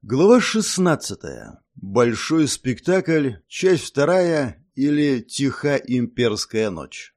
Глава 16. Большой спектакль, часть вторая или Тиха имперская ночь.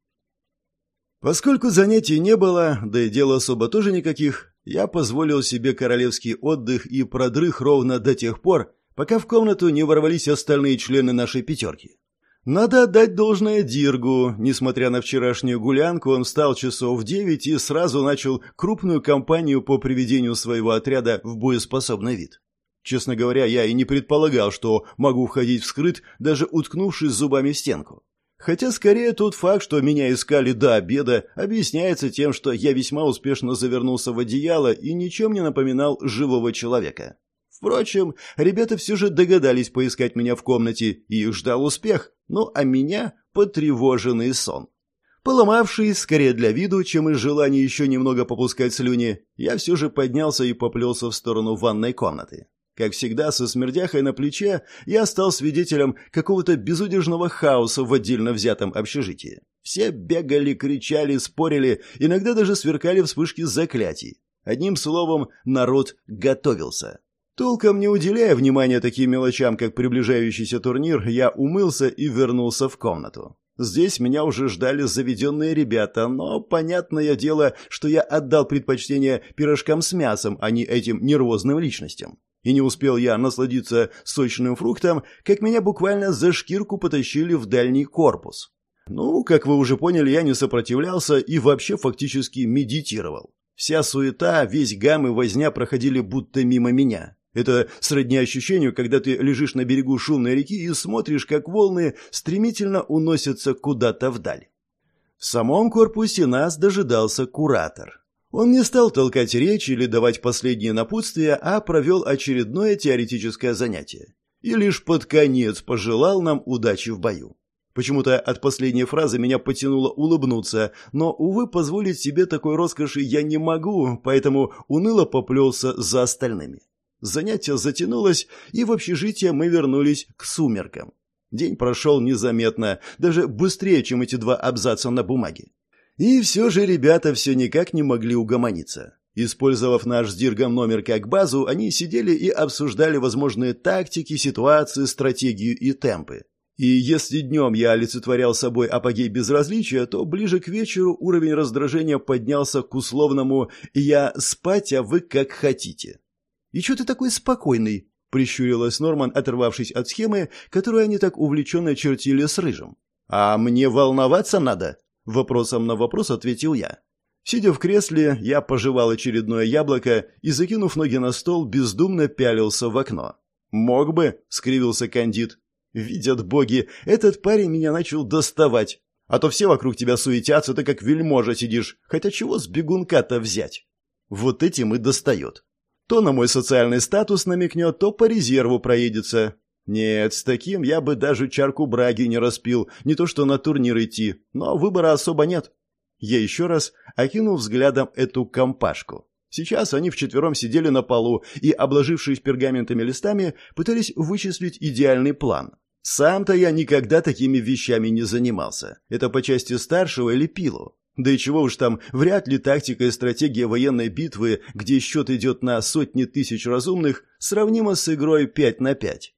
Поскольку занятий не было, да и дел особо тоже никаких, я позволил себе королевский отдых и продрых ровно до тех пор, пока в комнату не ворвались остальные члены нашей пятерки. Надо отдать должное Диргу. Несмотря на вчерашнюю гулянку, он встал часов в 9 и сразу начал крупную кампанию по приведению своего отряда в боеспособный вид. Честно говоря, я и не предполагал, что могу входить вскрыт, даже уткнувшись зубами в стенку. Хотя скорее тот факт, что меня искали до обеда, объясняется тем, что я весьма успешно завернулся в одеяло и ничем не напоминал живого человека. Впрочем, ребята все же догадались поискать меня в комнате, и их ждал успех, ну а меня потревоженный сон. Поломавшись, скорее для виду, чем из желания еще немного попускать слюни, я все же поднялся и поплелся в сторону ванной комнаты. Как всегда, со смердяхой на плече я стал свидетелем какого-то безудержного хаоса в отдельно взятом общежитии. Все бегали, кричали, спорили, иногда даже сверкали вспышки заклятий. Одним словом, народ готовился. Толком не уделяя внимания таким мелочам, как приближающийся турнир, я умылся и вернулся в комнату. Здесь меня уже ждали заведенные ребята, но понятное дело, что я отдал предпочтение пирожкам с мясом, а не этим нервозным личностям. И не успел я насладиться сочным фруктом, как меня буквально за шкирку потащили в дальний корпус. Ну, как вы уже поняли, я не сопротивлялся и вообще фактически медитировал. Вся суета, весь гам и возня проходили будто мимо меня. Это сродни ощущению, когда ты лежишь на берегу шумной реки и смотришь, как волны стремительно уносятся куда-то вдаль. В самом корпусе нас дожидался куратор. Он не стал толкать речь или давать последние напутствия, а провел очередное теоретическое занятие. И лишь под конец пожелал нам удачи в бою. Почему-то от последней фразы меня потянуло улыбнуться, но, увы, позволить себе такой роскоши я не могу, поэтому уныло поплелся за остальными. Занятие затянулось, и в общежитие мы вернулись к сумеркам. День прошел незаметно, даже быстрее, чем эти два абзаца на бумаге. И все же ребята все никак не могли угомониться. Использовав наш с Диргом номер как базу, они сидели и обсуждали возможные тактики, ситуации, стратегию и темпы. И если днем я олицетворял собой апогей безразличия, то ближе к вечеру уровень раздражения поднялся к условному «я спать, а вы как хотите». «И что ты такой спокойный?» — прищурилась Норман, оторвавшись от схемы, которую они так увлеченно чертили с Рыжим. «А мне волноваться надо?» — вопросом на вопрос ответил я. Сидя в кресле, я пожевал очередное яблоко и, закинув ноги на стол, бездумно пялился в окно. «Мог бы», — скривился Кандид. «Видят боги, этот парень меня начал доставать. А то все вокруг тебя суетятся, ты как вельможа сидишь. Хотя чего с бегунка-то взять?» Вот этим и достает. То на мой социальный статус намекнет, то по резерву проедется. Нет, с таким я бы даже чарку браги не распил, не то что на турнир идти, но выбора особо нет. Я еще раз окинул взглядом эту компашку. Сейчас они вчетвером сидели на полу и, обложившись пергаментами листами, пытались вычислить идеальный план. Сам-то я никогда такими вещами не занимался. Это по части старшего или пилу. Да и чего уж там, вряд ли тактика и стратегия военной битвы, где счет идет на сотни тысяч разумных, сравнима с игрой 5 на 5.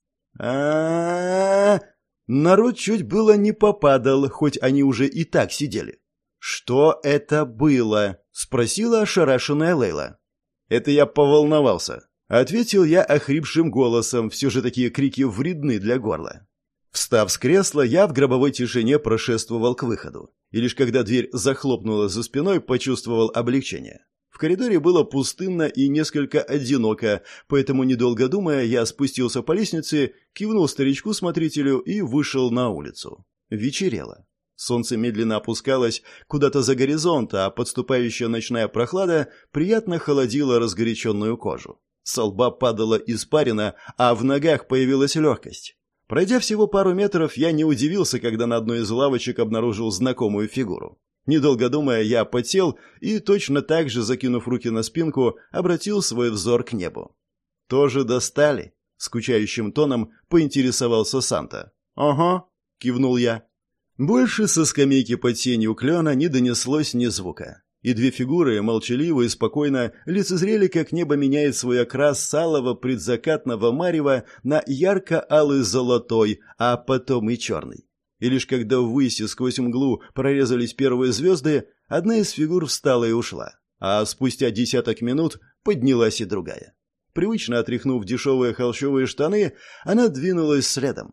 Народ чуть было не попадал, хоть они уже и так сидели. «Что это было?» — спросила ошарашенная Лейла. «Это я поволновался», — ответил я охрипшим голосом, все же такие крики вредны для горла. Встав с кресла, я в гробовой тишине прошествовал к выходу. И лишь когда дверь захлопнула за спиной, почувствовал облегчение. В коридоре было пустынно и несколько одиноко, поэтому, недолго думая, я спустился по лестнице, кивнул старичку-смотрителю и вышел на улицу. Вечерело. Солнце медленно опускалось куда-то за горизонт, а подступающая ночная прохлада приятно холодила разгоряченную кожу. Со лба падала испарина, а в ногах появилась легкость. Пройдя всего пару метров, я не удивился, когда на одной из лавочек обнаружил знакомую фигуру. Недолго думая, я подсел и, точно так же, закинув руки на спинку, обратил свой взор к небу. «Тоже достали?» — скучающим тоном поинтересовался Санта. «Ага», — кивнул я. Больше со скамейки под сенью клена не донеслось ни звука. И две фигуры, молчаливо и спокойно, лицезрели, как небо меняет свой окрас с алого предзакатного марева на ярко-алый золотой, а потом и черный. И лишь когда ввысь сквозь мглу прорезались первые звезды, одна из фигур встала и ушла, а спустя десяток минут поднялась и другая. Привычно отряхнув дешевые холщовые штаны, она двинулась следом.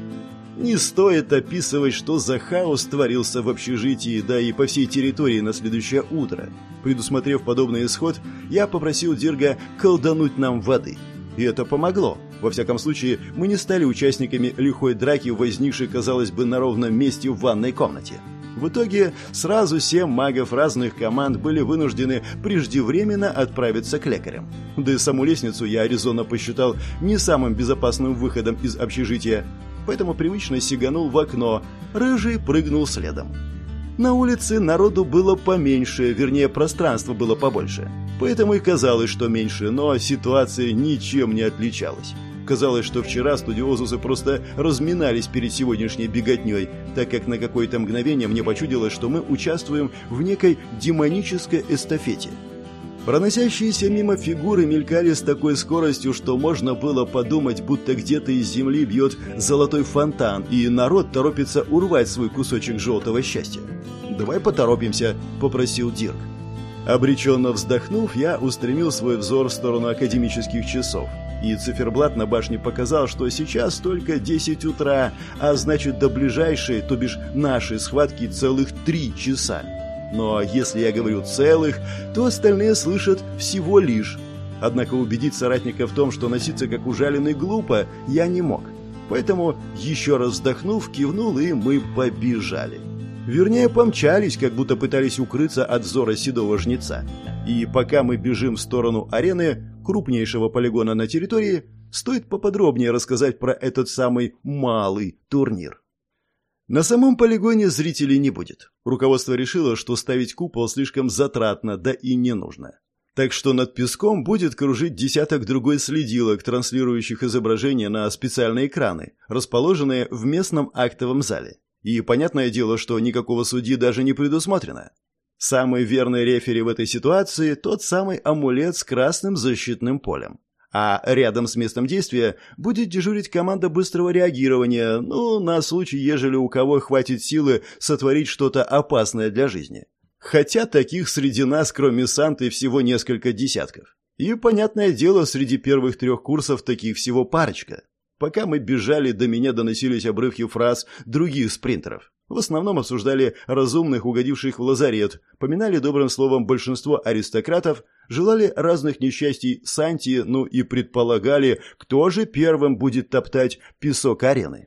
Не стоит описывать, что за хаос творился в общежитии, да и по всей территории на следующее утро. Предусмотрев подобный исход, я попросил Дирга колдануть нам воды. И это помогло. Во всяком случае, мы не стали участниками лихой драки, возникшей, казалось бы, на ровном месте в ванной комнате. В итоге сразу 7 магов разных команд были вынуждены преждевременно отправиться к лекарям. Да и саму лестницу я резонно посчитал не самым безопасным выходом из общежития, поэтому привычно сиганул в окно, Рыжий прыгнул следом. На улице народу было поменьше, вернее, пространства было побольше. Поэтому и казалось, что меньше, но ситуация ничем не отличалась. Казалось, что вчера студиозусы просто разминались перед сегодняшней беготней, так как на какое-то мгновение мне почудилось, что мы участвуем в некой демонической эстафете. Проносящиеся мимо фигуры мелькали с такой скоростью, что можно было подумать, будто где-то из земли бьет золотой фонтан, и народ торопится урвать свой кусочек желтого счастья. «Давай поторопимся», — попросил Дирк. Обреченно вздохнув, я устремил свой взор в сторону академических часов. И циферблат на башне показал, что сейчас только 10 утра, а значит до ближайшей, то бишь нашей схватки, целых 3 часа. Но если я говорю «целых», то остальные слышат всего лишь. Однако убедить соратника в том, что носиться как ужаленный глупо, я не мог. Поэтому, еще раз вздохнув, кивнул, и мы побежали. Вернее, помчались, как будто пытались укрыться от взора седого жнеца. И пока мы бежим в сторону арены, крупнейшего полигона на территории, стоит поподробнее рассказать про этот самый малый турнир. На самом полигоне зрителей не будет. Руководство решило, что ставить купол слишком затратно, да и не нужно. Так что над песком будет кружить десяток другой следилок, транслирующих изображения на специальные экраны, расположенные в местном актовом зале. И понятное дело, что никакого судьи даже не предусмотрено. Самый верный рефери в этой ситуации – тот самый амулет с красным защитным полем. А рядом с местом действия будет дежурить команда быстрого реагирования, на случай, ежели у кого хватит силы сотворить что-то опасное для жизни. Хотя таких среди нас, кроме Санты, всего несколько десятков. И, понятное дело, среди первых 3 курсов таких всего парочка. Пока мы бежали, до меня доносились обрывки фраз других спринтеров. В основном обсуждали разумных, угодивших в лазарет, поминали добрым словом большинство аристократов, желали разных несчастий Санти, и предполагали, кто же первым будет топтать песок арены.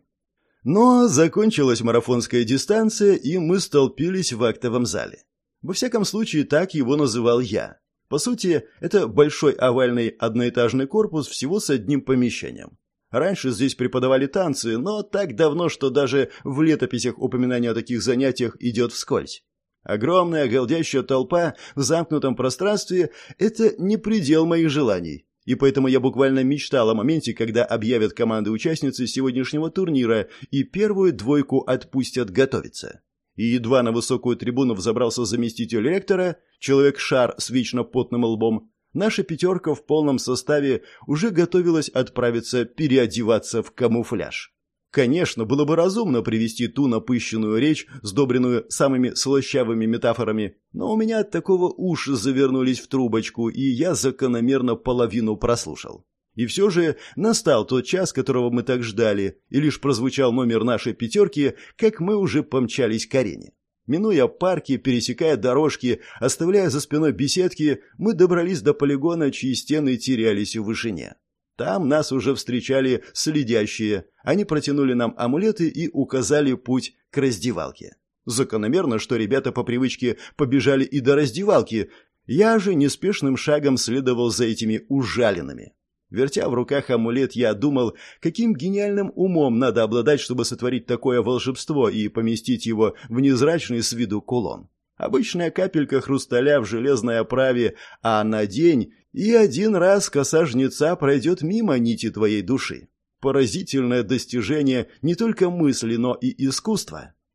Но закончилась марафонская дистанция, и мы столпились в актовом зале. Во всяком случае, так его называл я. По сути, это большой овальный одноэтажный корпус всего с одним помещением. Раньше здесь преподавали танцы, но так давно, что даже в летописях упоминание о таких занятиях идет вскользь. Огромная голдящая толпа в замкнутом пространстве – это не предел моих желаний. И поэтому я буквально мечтал о моменте, когда объявят команды-участницы сегодняшнего турнира и первую 2 отпустят готовиться. И едва на высокую трибуну взобрался заместитель ректора, человек-шар с вечно потным лбом, наша 5 в полном составе уже готовилась отправиться переодеваться в камуфляж. Конечно, было бы разумно привести ту напыщенную речь, сдобренную самыми слащавыми метафорами, но у меня от такого уши завернулись в трубочку, и я закономерно половину прослушал. И все же настал тот час, которого мы так ждали, и лишь прозвучал номер нашей 5, как мы уже помчались к арене. Минуя парки, пересекая дорожки, оставляя за спиной беседки, мы добрались до полигона, чьи стены терялись в вышине. Там нас уже встречали следящие. Они протянули нам амулеты и указали путь к раздевалке. Закономерно, что ребята по привычке побежали и до раздевалки. Я же неспешным шагом следовал за этими ужаленными. Вертя в руках амулет, я думал, каким гениальным умом надо обладать, чтобы сотворить такое волшебство и поместить его в невзрачный с виду кулон. Обычная капелька хрусталя в железной оправе, а на день и 1 раз коса жнеца пройдет мимо нити твоей души. Поразительное достижение не только мысли, но и искусства.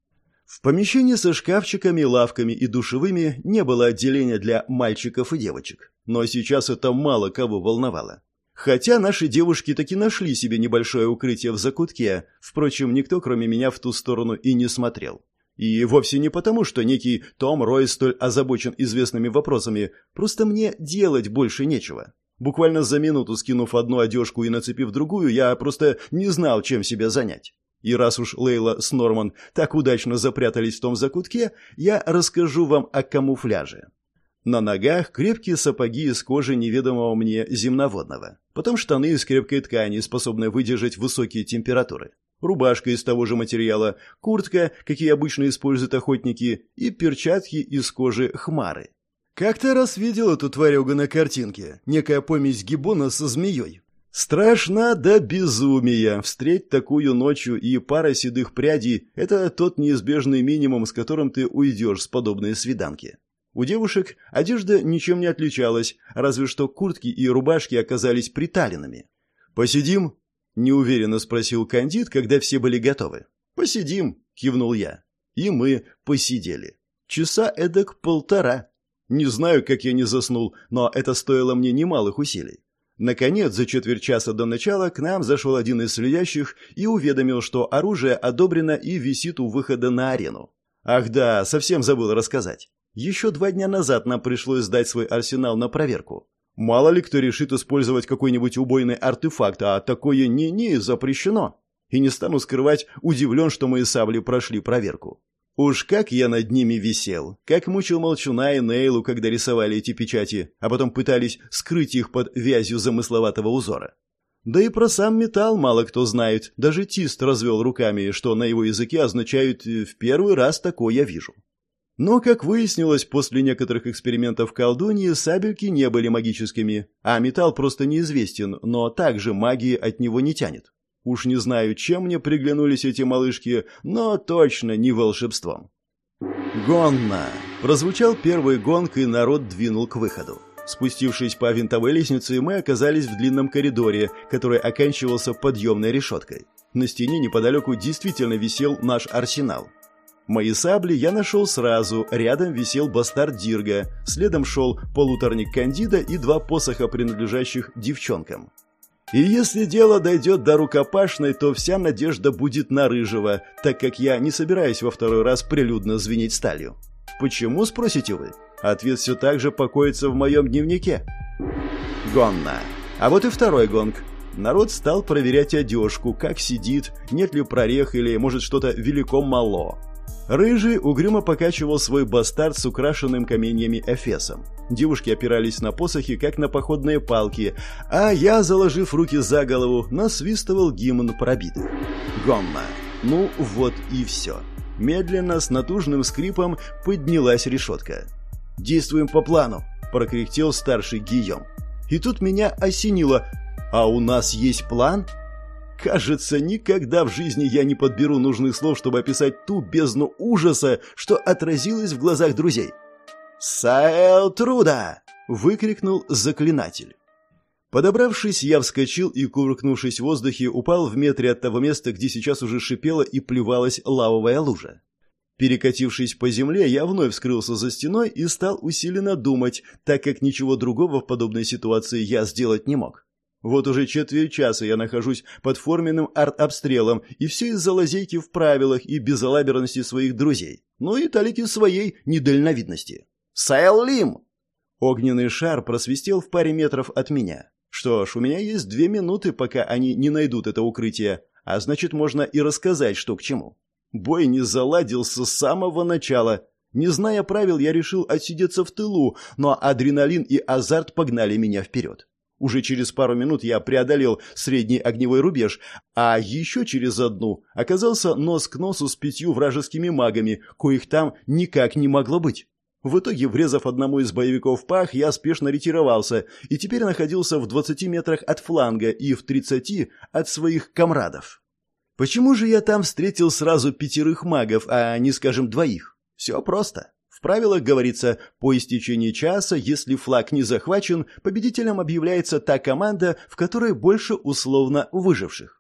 В помещении со шкафчиками, лавками и душевыми не было отделения для мальчиков и девочек. Но сейчас это мало кого волновало. Хотя наши девушки таки нашли себе небольшое укрытие в закутке, впрочем, никто кроме меня в ту сторону и не смотрел. И вовсе не потому, что некий Том Рой столь озабочен известными вопросами, просто мне делать больше нечего. Буквально за минуту скинув одну одежку и нацепив другую, я просто не знал, чем себя занять. И раз уж Лейла с Норман так удачно запрятались в том закутке, я расскажу вам о камуфляже. На ногах крепкие сапоги из кожи неведомого мне земноводного. Потом штаны из крепкой ткани, способные выдержать высокие температуры. Рубашка из того же материала, куртка, какие обычно используют охотники, и перчатки из кожи хмары. Как-то раз видел эту тварюгу на картинке, некая помесь гиббона со змеей. Страшно до безумия. Встреть такую ночью и пара седых прядей – это тот неизбежный минимум, с которым ты уйдешь с подобной свиданки. У девушек одежда ничем не отличалась, разве что куртки и рубашки оказались приталенными. «Посидим?» – неуверенно спросил Кандид, когда все были готовы. «Посидим», – кивнул я. И мы посидели. Часа эдак 1,5. Не знаю, как я не заснул, но это стоило мне немалых усилий. Наконец, за четверть часа до начала к нам зашел один из следящих и уведомил, что оружие одобрено и висит у выхода на арену. Ах да, совсем забыл рассказать. Еще 2 дня назад нам пришлось сдать свой арсенал на проверку. Мало ли кто решит использовать какой-нибудь убойный артефакт, а такое не запрещено. И не стану скрывать, удивлен, что мои сабли прошли проверку. Уж как я над ними висел, как мучил Молчуна и Нейлу, когда рисовали эти печати, а потом пытались скрыть их под вязью замысловатого узора. Да и про сам металл мало кто знает, даже Тист развел руками, что на его языке означает «в первый раз такое вижу». Но, как выяснилось, после некоторых экспериментов колдуньи, сабельки не были магическими, а металл просто неизвестен, но также магии от него не тянет. Уж не знаю, чем мне приглянулись эти малышки, но точно не волшебством. «Гонна!» Прозвучал первый гонг, и народ двинул к выходу. Спустившись по винтовой лестнице, мы оказались в длинном коридоре, который оканчивался подъемной решеткой. На стене неподалеку действительно висел наш арсенал. Мои сабли я нашел сразу, рядом висел бастард Дирга, следом шел полуторник Кандида и 2 посоха, принадлежащих девчонкам. И если дело дойдет до рукопашной, то вся надежда будет на Рыжего, так как я не собираюсь во второй раз прилюдно звенеть сталью. Почему, спросите вы? Ответ все так же покоится в моем дневнике. Гонна. А вот и второй гонг. Народ стал проверять одежку, как сидит, нет ли прорех или, может, что-то велико-мало. Рыжий угрюмо покачивал свой бастард с украшенным каменьями эфесом. Девушки опирались на посохи, как на походные палки, а я, заложив руки за голову, насвистывал гимн пробитых. Гонна. Ну вот и все. Медленно, с натужным скрипом, поднялась решетка. «Действуем по плану», – прокряхтел старший Гийом. И тут меня осенило. «А у нас есть план?» Кажется, никогда в жизни я не подберу нужных слов, чтобы описать ту бездну ужаса, что отразилось в глазах друзей. «Саэл Труда!» — выкрикнул заклинатель. Подобравшись, я вскочил и, кувыркнувшись в воздухе, упал в метре от того места, где сейчас уже шипела и плевалась лавовая лужа. Перекатившись по земле, я вновь скрылся за стеной и стал усиленно думать, так как ничего другого в подобной ситуации я сделать не мог. Вот уже четверть часа я нахожусь под форменным арт-обстрелом, и все из-за лазейки в правилах и безалаберности своих друзей, ну и талики своей недальновидности. «Саэл Лим!» Огненный шар просвистел в паре метров от меня. Что ж, у меня есть 2 минуты, пока они не найдут это укрытие, а значит, можно и рассказать, что к чему. Бой не заладился с самого начала. Не зная правил, я решил отсидеться в тылу, но адреналин и азарт погнали меня вперед. Уже через пару минут я преодолел средний огневой рубеж, а еще через одну оказался нос к носу с 5 вражескими магами, коих там никак не могло быть. В итоге, врезав одному из боевиков в пах, я спешно ретировался и теперь находился в 20 метрах от фланга и в 30 от своих комрадов. Почему же я там встретил сразу 5 магов, а не, скажем, 2? Все просто. В правилах говорится, по истечении часа, если флаг не захвачен, победителем объявляется та команда, в которой больше условно выживших.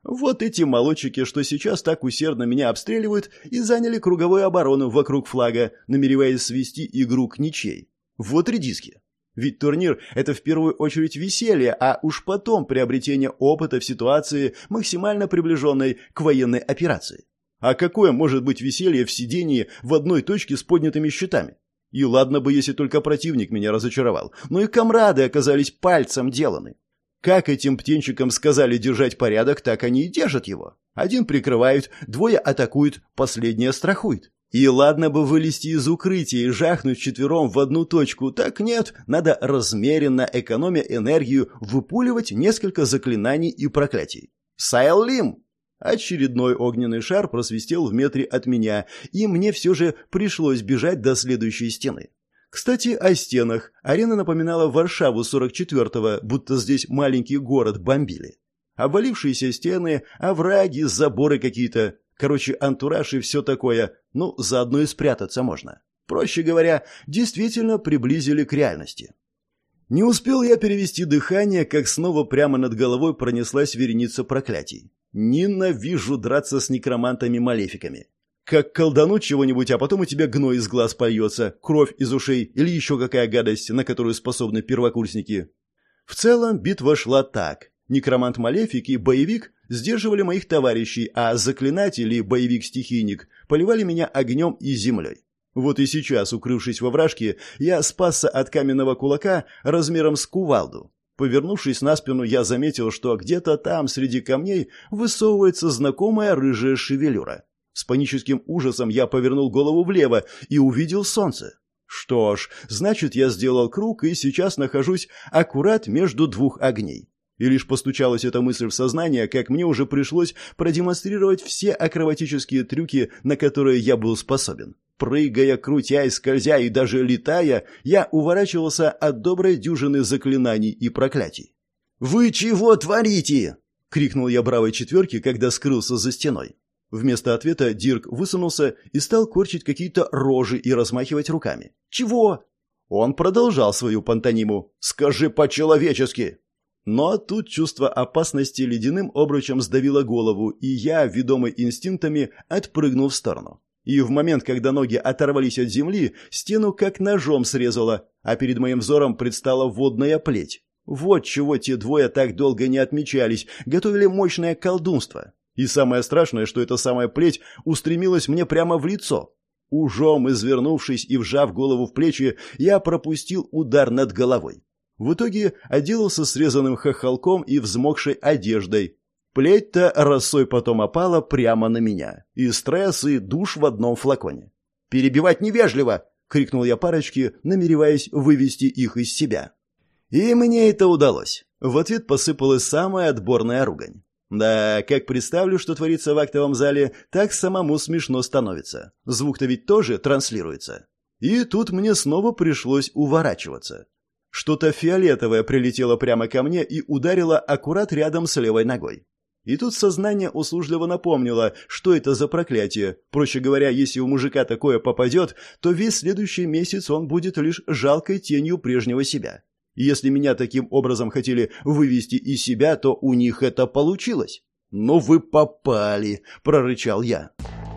Вот эти молодчики, что сейчас так усердно меня обстреливают, и заняли круговую оборону вокруг флага, намереваясь свести игру к ничьей. Вот редиски. Ведь турнир – это в первую очередь веселье, а уж потом приобретение опыта в ситуации, максимально приближенной к военной операции. А какое может быть веселье в сидении в одной точке с поднятыми щитами? И ладно бы, если только противник меня разочаровал, но и комрады оказались пальцем деланы. Как этим птенчикам сказали держать порядок, так они и держат его. Один прикрывают, двое атакуют, последнее страхует. И ладно бы вылезти из укрытия и жахнуть вчетвером в одну точку, так нет, надо размеренно, экономя энергию, выпуливать несколько заклинаний и проклятий. Сайлим! Очередной огненный шар просвистел в метре от меня, и мне все же пришлось бежать до следующей стены. Кстати, о стенах. Арена напоминала Варшаву 44-го, будто здесь маленький город бомбили. Обвалившиеся стены, овраги, заборы какие-то. Короче, антураж и все такое. Ну, заодно и спрятаться можно. Проще говоря, действительно приблизили к реальности. Не успел я перевести дыхание, как снова прямо над головой пронеслась вереница проклятий. Ненавижу драться с некромантами-малефиками. Как колдануть чего-нибудь, а потом у тебя гной из глаз польется, кровь из ушей или еще какая гадость, на которую способны первокурсники. В целом битва шла так. Некромант-малефик и боевик сдерживали моих товарищей, а заклинатель и боевик-стихийник поливали меня огнем и землей. Вот и сейчас, укрывшись во вражке, я спасся от каменного кулака размером с кувалду. Повернувшись на спину, я заметил, что где-то там, среди камней, высовывается знакомая рыжая шевелюра. С паническим ужасом я повернул голову влево и увидел солнце. Что ж, значит, я сделал круг и сейчас нахожусь аккурат между двух огней. И лишь постучалась эта мысль в сознание, как мне уже пришлось продемонстрировать все акробатические трюки, на которые я был способен. Прыгая, крутясь, скользя и даже летая, я уворачивался от доброй дюжины заклинаний и проклятий. «Вы чего творите?» — крикнул я бравой четверке, когда скрылся за стеной. Вместо ответа Дирк высунулся и стал корчить какие-то рожи и размахивать руками. «Чего?» Он продолжал свою пантониму. «Скажи по-человечески!» Но тут чувство опасности ледяным обручем сдавило голову, и я, ведомый инстинктами, отпрыгнул в сторону. И в момент, когда ноги оторвались от земли, стену как ножом срезало, а перед моим взором предстала водная плеть. Вот чего те двое так долго не отмечались, готовили мощное колдунство. И самое страшное, что эта самая плеть устремилась мне прямо в лицо. Ужом извернувшись и вжав голову в плечи, я пропустил удар над головой. В итоге отделался срезанным хохолком и взмокшей одеждой. Плеть-то росой потом опала прямо на меня. И стресс, и душ в одном флаконе. «Перебивать невежливо!» — крикнул я парочке, намереваясь вывести их из себя. И мне это удалось. В ответ посыпалась самая отборная ругань. Да, как представлю, что творится в актовом зале, так самому смешно становится. Звук-то ведь тоже транслируется. И тут мне снова пришлось уворачиваться. Что-то фиолетовое прилетело прямо ко мне и ударило аккурат рядом с левой ногой. И тут сознание услужливо напомнило, что это за проклятие. Проще говоря, если у мужика такое попадет, то весь следующий месяц он будет лишь жалкой тенью прежнего себя. И если меня таким образом хотели вывести из себя, то у них это получилось. «Ну вы попали!» – прорычал я.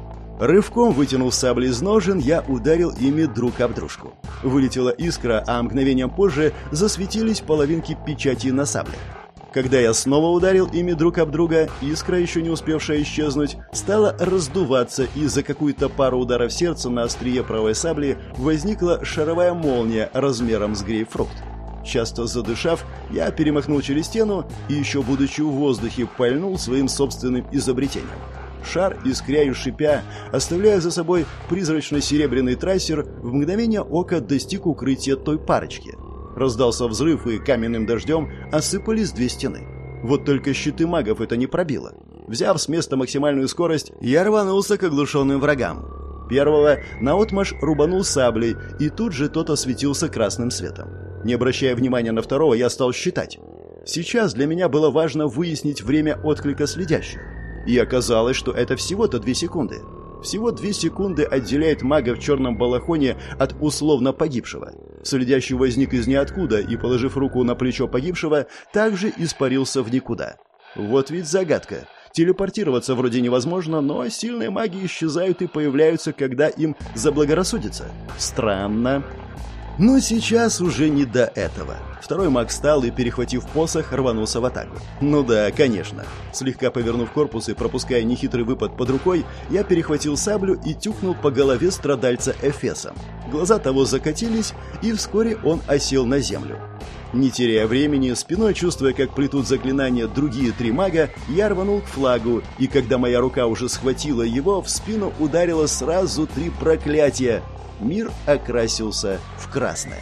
Рывком вытянув сабли из ножен, я ударил ими друг об дружку. Вылетела искра, а мгновением позже засветились половинки печати на сабле. Когда я снова ударил ими друг об друга, искра, еще не успевшая исчезнуть, стала раздуваться, и за какую-то пару ударов сердца на острие правой сабли возникла шаровая молния размером с грейпфрут. Часто задышав, я перемахнул через стену и, еще будучи в воздухе, пальнул своим собственным изобретением. Шар, искря и шипя, оставляя за собой призрачно-серебряный трассер, в мгновение ока достиг укрытия той парочки. Раздался взрыв, и каменным дождем осыпались две стены. Вот только щиты магов это не пробило. Взяв с места максимальную скорость, я рванулся к оглушенным врагам. Первого наотмашь рубанул саблей, и тут же тот осветился красным светом. Не обращая внимания на второго, я стал считать. Сейчас для меня было важно выяснить время отклика следящих. И оказалось, что это всего-то 2 секунды. Всего 2 секунды отделяет мага в черном балахоне от условно погибшего. Следящий возник из ниоткуда и, положив руку на плечо погибшего, также испарился в никуда. Вот ведь загадка. Телепортироваться вроде невозможно, но сильные маги исчезают и появляются, когда им заблагорассудится. Странно. Но сейчас уже не до этого. Второй маг встал и, перехватив посох, рванулся в атаку. Ну да, конечно. Слегка повернув корпус и пропуская нехитрый выпад под рукой, я перехватил саблю и тюкнул по голове страдальца эфесом. Глаза того закатились, и вскоре он осел на землю. Не теряя времени, спиной чувствуя, как плетут заклинания другие 3 мага, я рванул к флагу, и когда моя рука уже схватила его, в спину ударило сразу 3 проклятия. Мир окрасился в красное.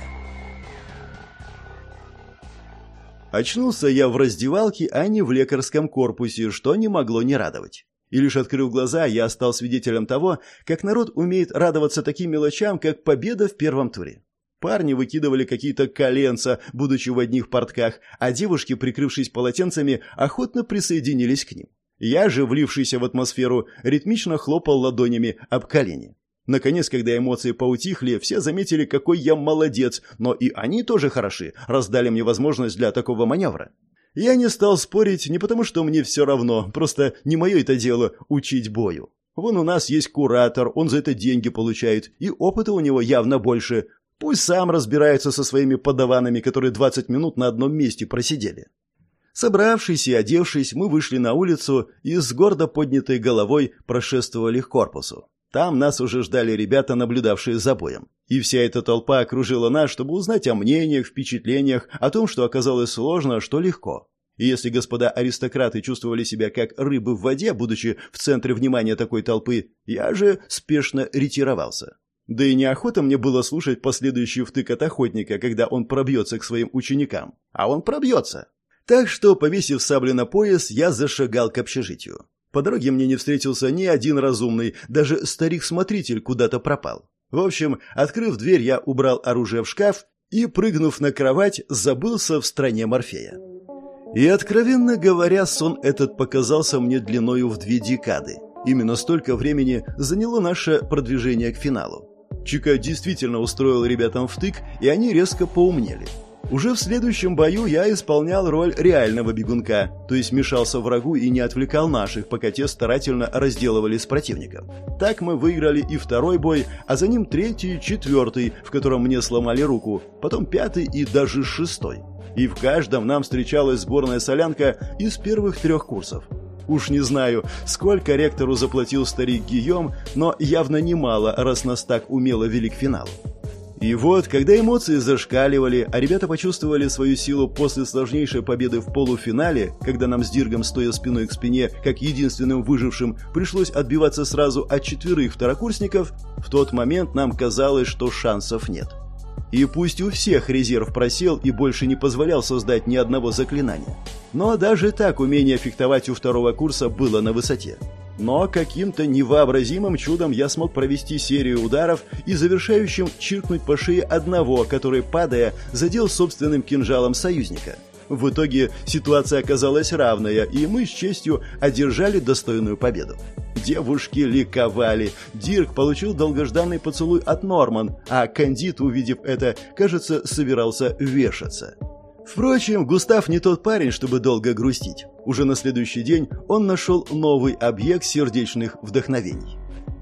Очнулся я в раздевалке, а не в лекарском корпусе, что не могло не радовать. И лишь открыв глаза, я стал свидетелем того, как народ умеет радоваться таким мелочам, как победа в первом туре. Парни выкидывали какие-то коленца, будучи в одних портках, а девушки, прикрывшись полотенцами, охотно присоединились к ним. Я же, влившийся в атмосферу, ритмично хлопал ладонями об колени. Наконец, когда эмоции поутихли, все заметили, какой я молодец, но и они тоже хороши, раз дали мне возможность для такого маневра. Я не стал спорить не потому, что мне все равно, просто не мое это дело учить бою. Вон у нас есть куратор, он за это деньги получает, и опыта у него явно больше. Пусть сам разбирается со своими подаванами, которые 20 минут на одном месте просидели. Собравшись и одевшись, мы вышли на улицу и с гордо поднятой головой прошествовали к корпусу. Там нас уже ждали ребята, наблюдавшие за боем. И вся эта толпа окружила нас, чтобы узнать о мнениях, впечатлениях, о том, что оказалось сложно, а что легко. И если господа аристократы чувствовали себя как рыбы в воде, будучи в центре внимания такой толпы, я же спешно ретировался. Да и неохота мне было слушать последующий втык от охотника, когда он пробьется к своим ученикам. А он пробьется. Так что, повесив саблю на пояс, я зашагал к общежитию. По дороге мне не встретился ни один разумный, даже старик-смотритель куда-то пропал. В общем, открыв дверь, я убрал оружие в шкаф и, прыгнув на кровать, забылся в стране Морфея. И, откровенно говоря, сон этот показался мне длиною в 2 декады. Именно столько времени заняло наше продвижение к финалу. Чика действительно устроил ребятам втык, и они резко поумнели. Уже в следующем бою я исполнял роль реального бегунка, то есть мешался врагу и не отвлекал наших, пока те старательно разделывали с противником. Так мы выиграли и 2-й бой, а за ним 3-й и 4-й, в котором мне сломали руку, потом 5-й и даже 6-й. И в каждом нам встречалась сборная солянка из первых 3 курсов. Уж не знаю, сколько ректору заплатил старик Гийом, но явно немало, раз нас так умело вели к финалу. И вот, когда эмоции зашкаливали, а ребята почувствовали свою силу после сложнейшей победы в полуфинале, когда нам с Диргом, стоя спиной к спине, как единственным выжившим, пришлось отбиваться сразу от 4 второкурсников, в тот момент нам казалось, что шансов нет. И пусть у всех резерв просел и больше не позволял создать ни одного заклинания, но даже так умение фехтовать у 2-го курса было на высоте. Но каким-то невообразимым чудом я смог провести серию ударов и завершающим чиркнуть по шее одного, который, падая, задел собственным кинжалом союзника. В итоге ситуация оказалась равная, и мы с честью одержали достойную победу. Девушки ликовали. Дирк получил долгожданный поцелуй от Норман, а Кандид, увидев это, кажется, собирался вешаться. Впрочем, Густав не тот парень, чтобы долго грустить. Уже на следующий день он нашел новый объект сердечных вдохновений.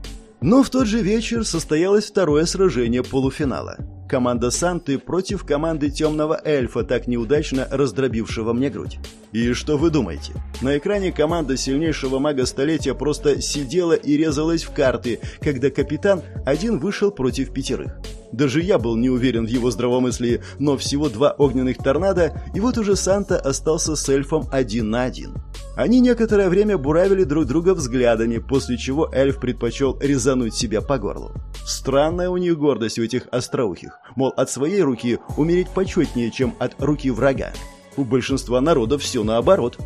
Но в тот же вечер состоялось 2-е сражение полуфинала. Команда Санты против команды темного эльфа, так неудачно раздробившего мне грудь. И что вы думаете? На экране команда сильнейшего мага столетия просто сидела и резалась в карты, когда капитан один вышел против 5. Даже я был не уверен в его здравомыслии, но всего 2 огненных торнадо, и вот уже Санта остался с эльфом 1 на 1. Они некоторое время буравили друг друга взглядами, после чего эльф предпочел резануть себя по горлу. Странная у них гордость у этих остроухих, мол, от своей руки умереть почетнее, чем от руки врага. У большинства народов все наоборот.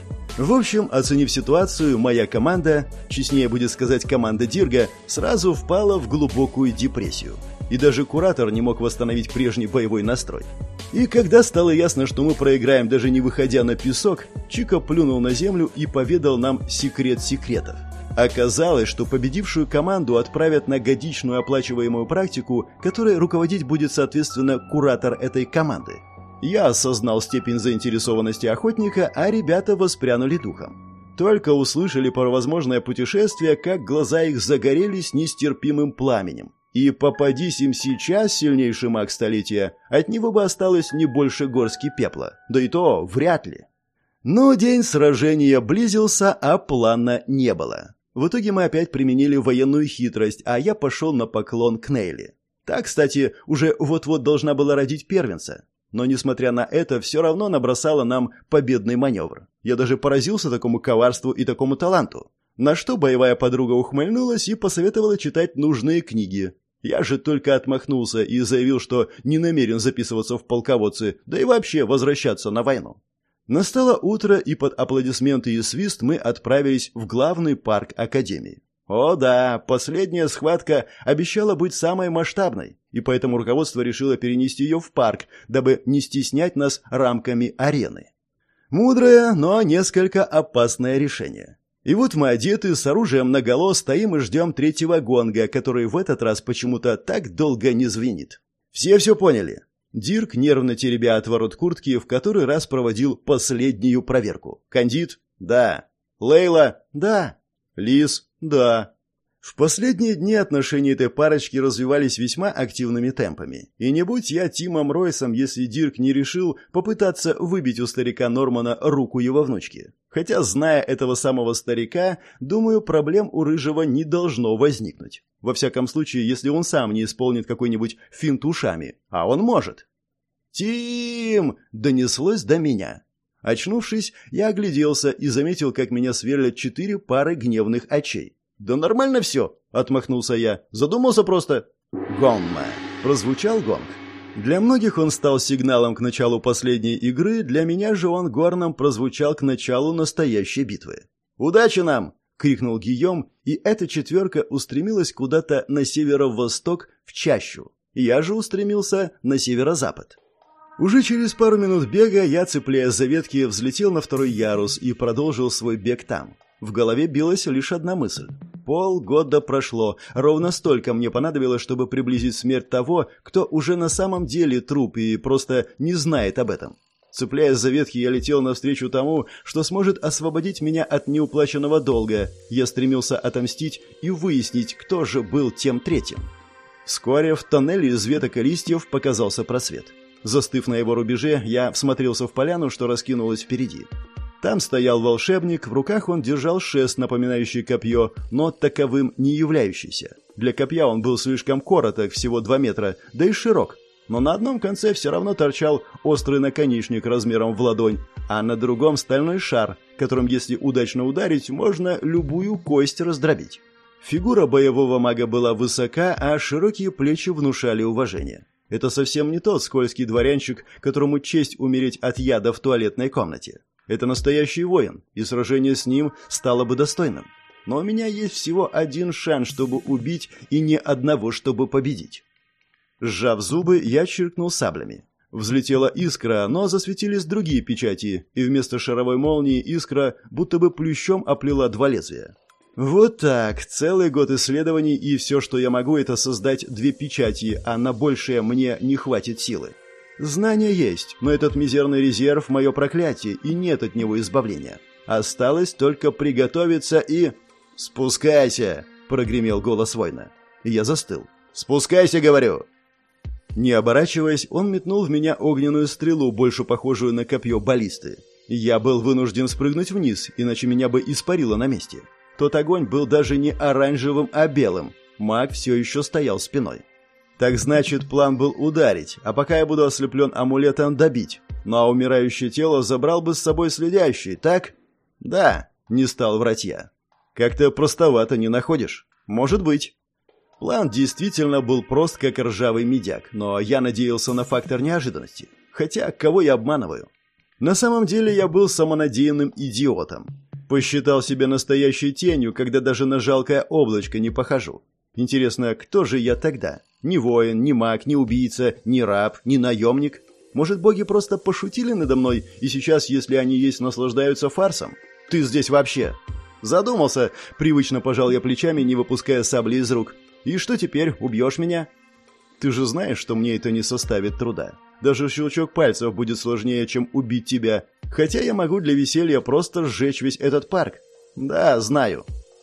В общем, оценив ситуацию, моя команда, честнее будет сказать команда Дирга, сразу впала в глубокую депрессию. И даже куратор не мог восстановить прежний боевой настрой. И когда стало ясно, что мы проиграем, даже не выходя на песок, Чика плюнул на землю и поведал нам секрет секретов. Оказалось, что победившую команду отправят на годичную оплачиваемую практику, которой руководить будет, соответственно, куратор этой команды. Я осознал степень заинтересованности охотника, а ребята воспрянули духом. Только услышали про возможное путешествие, как глаза их загорелись нестерпимым пламенем. И попадись им сейчас сильнейший маг столетия, от него бы осталось не больше горстки пепла. Да и то вряд ли. Но день сражения близился, а плана не было. В итоге мы опять применили военную хитрость, а я пошел на поклон к Нейли. Та, кстати, уже вот-вот должна была родить первенца. Но, несмотря на это, все равно набросала нам победный маневр. Я даже поразился такому коварству и такому таланту. На что боевая подруга ухмыльнулась и посоветовала читать нужные книги. Я же только отмахнулся и заявил, что не намерен записываться в полководцы, да и вообще возвращаться на войну. Настало утро, и под аплодисменты и свист мы отправились в главный парк Академии. О да, последняя схватка обещала быть самой масштабной, и поэтому руководство решило перенести ее в парк, дабы не стеснять нас рамками арены. Мудрое, но несколько опасное решение. И вот мы одеты, с оружием наголо, стоим и ждем третьего гонга, который в этот раз почему-то так долго не звенит. Все поняли? Дирк, нервно теребя отворот куртки, в который раз проводил последнюю проверку. Кандид? Да. Лейла? Да. Лис? Да. В последние дни отношения этой парочки развивались весьма активными темпами. И не будь я Тимом Ройсом, если Дирк не решил попытаться выбить у старика Нормана руку его внучки. Хотя, зная этого самого старика, думаю, проблем у Рыжего не должно возникнуть. Во всяком случае, если он сам не исполнит какой-нибудь финт ушами. А он может. «Тим!» – донеслось до меня. Очнувшись, я огляделся и заметил, как меня сверлят 4 пары гневных очей. «Да нормально все», — отмахнулся я. «Задумался просто». «Гомма». Прозвучал гонг. Для многих он стал сигналом к началу последней игры, для меня же он горном прозвучал к началу настоящей битвы. «Удачи нам!» — крикнул Гийом, и эта четверка устремилась куда-то на северо-восток, в чащу. Я же устремился на северо-запад. Уже через пару минут бега я, цепляя за ветки, взлетел на 2-й ярус и продолжил свой бег там. В голове билась лишь одна мысль. Полгода прошло, ровно столько мне понадобилось, чтобы приблизить смерть того, кто уже на самом деле труп и просто не знает об этом. Цепляясь за ветки, я летел навстречу тому, что сможет освободить меня от неуплаченного долга. Я стремился отомстить и выяснить, кто же был тем третьим. Вскоре в тоннеле из веток и листьев показался просвет. Застыв на его рубеже, я всмотрелся в поляну, что раскинулась впереди. Там стоял волшебник, в руках он держал шест, напоминающий копье, но таковым не являющийся. Для копья он был слишком короток, всего 2 метра, да и широк. Но на одном конце все равно торчал острый наконечник размером в ладонь, а на другом стальной шар, которым, если удачно ударить, можно любую кость раздробить. Фигура боевого мага была высока, а широкие плечи внушали уважение. Это совсем не тот скользкий дворянчик, которому честь умереть от яда в туалетной комнате. Это настоящий воин, и сражение с ним стало бы достойным. Но у меня есть всего один шанс, чтобы убить, и ни одного, чтобы победить. Сжав зубы, я чиркнул саблями. Взлетела искра, но засветились другие печати, и вместо шаровой молнии искра будто бы плющом оплела 2 лезвия. Вот так, целый год исследований, и все, что я могу, это создать 2 печати, а на большее мне не хватит силы. Знания есть, но этот мизерный резерв – мое проклятие, и нет от него избавления. Осталось только приготовиться и... «Спускайся!» – прогремел голос воина. Я застыл. «Спускайся, говорю!» Не оборачиваясь, он метнул в меня огненную стрелу, больше похожую на копье баллисты. Я был вынужден спрыгнуть вниз, иначе меня бы испарило на месте. Тот огонь был даже не оранжевым, а белым. Маг все еще стоял спиной. Так значит, план был ударить, а пока я буду ослеплен амулетом, добить. Ну а умирающее тело забрал бы с собой следящий, так? Да, не стал врать я. Как-то простовато, не находишь? Может быть. План действительно был прост, как ржавый медяк, но я надеялся на фактор неожиданности. Хотя, кого я обманываю? На самом деле я был самонадеянным идиотом. Посчитал себя настоящей тенью, когда даже на жалкое облачко не похожу. Интересно, кто же я тогда? Ни воин, ни маг, ни убийца, ни раб, ни наемник. Может, боги просто пошутили надо мной, и сейчас, если они есть, наслаждаются фарсом? Ты здесь вообще? Задумался, привычно пожал я плечами, не выпуская сабли из рук. И что теперь, убьешь меня? Ты же знаешь, что мне это не составит труда. Даже щелчок пальцев будет сложнее, чем убить тебя. Хотя я могу для веселья просто сжечь весь этот парк. «Да, знаю».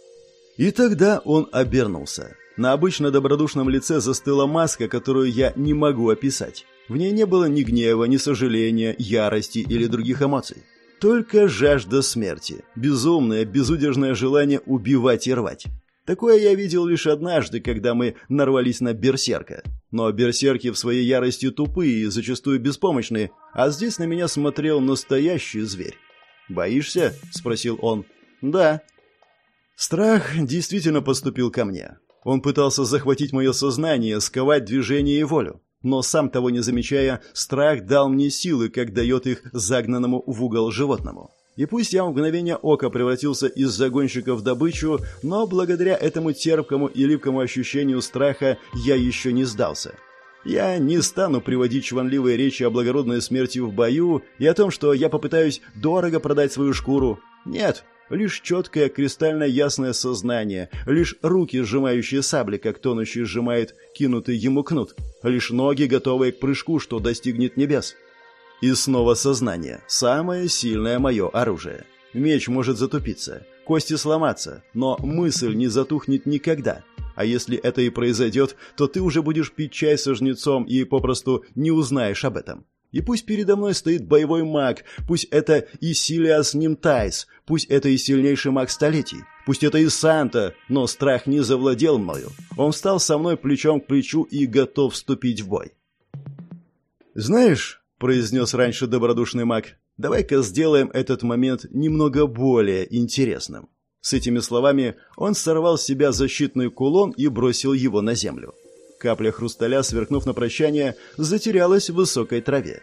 И тогда он обернулся. На обычно добродушном лице застыла маска, которую я не могу описать. В ней не было ни гнева, ни сожаления, ярости или других эмоций. Только жажда смерти, безумное, безудержное желание убивать и рвать. Такое я видел лишь однажды, когда мы нарвались на берсерка. Но берсерки в своей ярости тупые и зачастую беспомощные, а здесь на меня смотрел настоящий зверь. «Боишься?» – спросил он. «Да». Страх действительно подступил ко мне. Он пытался захватить мое сознание, сковать движение и волю. Но сам того не замечая, страх дал мне силы, как дает их загнанному в угол животному. И пусть я в мгновение ока превратился из загонщика в добычу, но благодаря этому терпкому и липкому ощущению страха я еще не сдался. Я не стану приводить чванливые речи о благородной смерти в бою и о том, что я попытаюсь дорого продать свою шкуру. Нет, лишь четкое, кристально ясное сознание, лишь руки, сжимающие сабли, как тонущий сжимает кинутый ему кнут, лишь ноги, готовые к прыжку, что достигнет небес. И снова сознание, самое сильное мое оружие. Меч может затупиться, кости сломаться, но мысль не затухнет никогда. А если это и произойдет, то ты уже будешь пить чай со жнецом и попросту не узнаешь об этом. И пусть передо мной стоит боевой маг, пусть это и Силиас Нимтайс, пусть это и сильнейший маг столетий, пусть это и Санта, но страх не завладел мною. Он встал со мной плечом к плечу и готов вступить в бой. «Знаешь», — произнес раньше добродушный маг, — «давай-ка сделаем этот момент немного более интересным». С этими словами он сорвал с себя защитный кулон и бросил его на землю. Капля хрусталя, сверкнув на прощание, затерялась в высокой траве.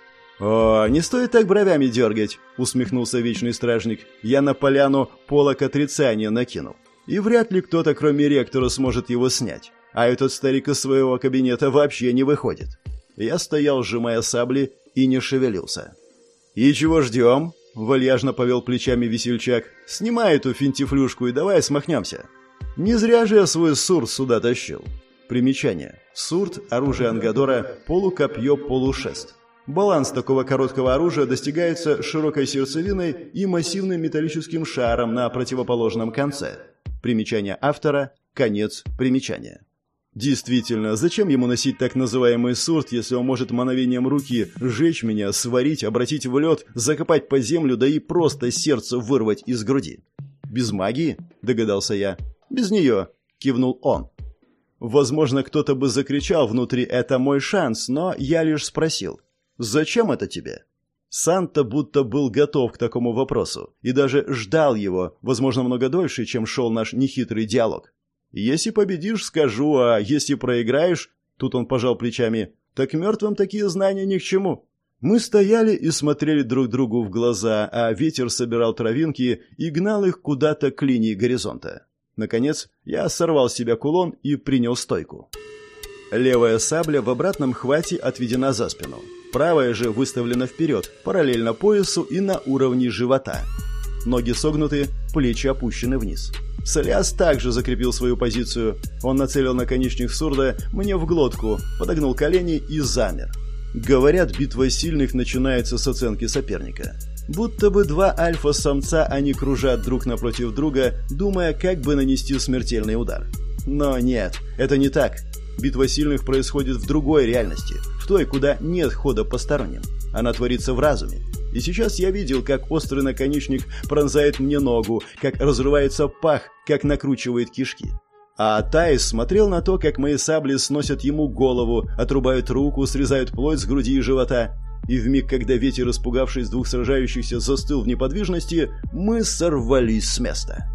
«О, не стоит так бровями дергать», — усмехнулся вечный стражник. «Я на поляну полог отрицания накинул. И вряд ли кто-то, кроме ректора, сможет его снять. А этот старик из своего кабинета вообще не выходит». Я стоял, сжимая сабли, и не шевелился. «И чего ждем?» — вальяжно повел плечами весельчак. «Снимай эту финтифлюшку и давай смахнемся». Не зря же я свой сурт сюда тащил. Примечание. Сурт – оружие Ангадора, полукопье, полушест. Баланс такого короткого оружия достигается широкой сердцевиной и массивным металлическим шаром на противоположном конце. Примечание автора, конец примечания. Действительно, зачем ему носить так называемый сурт, если он может мановением руки сжечь меня, сварить, обратить в лед, закопать под землю, да и просто сердце вырвать из груди? «Без магии?» – догадался я. «Без нее», – кивнул он. Возможно, кто-то бы закричал внутри «это мой шанс», но я лишь спросил «Зачем это тебе?». Санта будто был готов к такому вопросу и даже ждал его, возможно, много дольше, чем шел наш нехитрый диалог. «Если победишь, скажу, а если проиграешь...» Тут он пожал плечами. «Так мертвым такие знания ни к чему». Мы стояли и смотрели друг другу в глаза, а ветер собирал травинки и гнал их куда-то к линии горизонта. Наконец, я сорвал с себя кулон и принял стойку. Левая сабля в обратном хвате отведена за спину. Правая же выставлена вперед, параллельно поясу и на уровне живота. Ноги согнуты, плечи опущены вниз. Солиас также закрепил свою позицию. Он нацелил наконечник сурда мне в глотку, подогнул колени и замер. Говорят, битва сильных начинается с оценки соперника. Будто бы два альфа-самца они кружат друг напротив друга, думая, как бы нанести смертельный удар. Но нет, это не так. Битва сильных происходит в другой реальности, в той, куда нет хода посторонним. Она творится в разуме. И сейчас я видел, как острый наконечник пронзает мне ногу, как разрывается пах, как накручивает кишки. А Таис смотрел на то, как мои сабли сносят ему голову, отрубают руку, срезают плоть с груди и живота. И вмиг, когда ветер, испугавшись двух сражающихся, застыл в неподвижности, мы сорвались с места.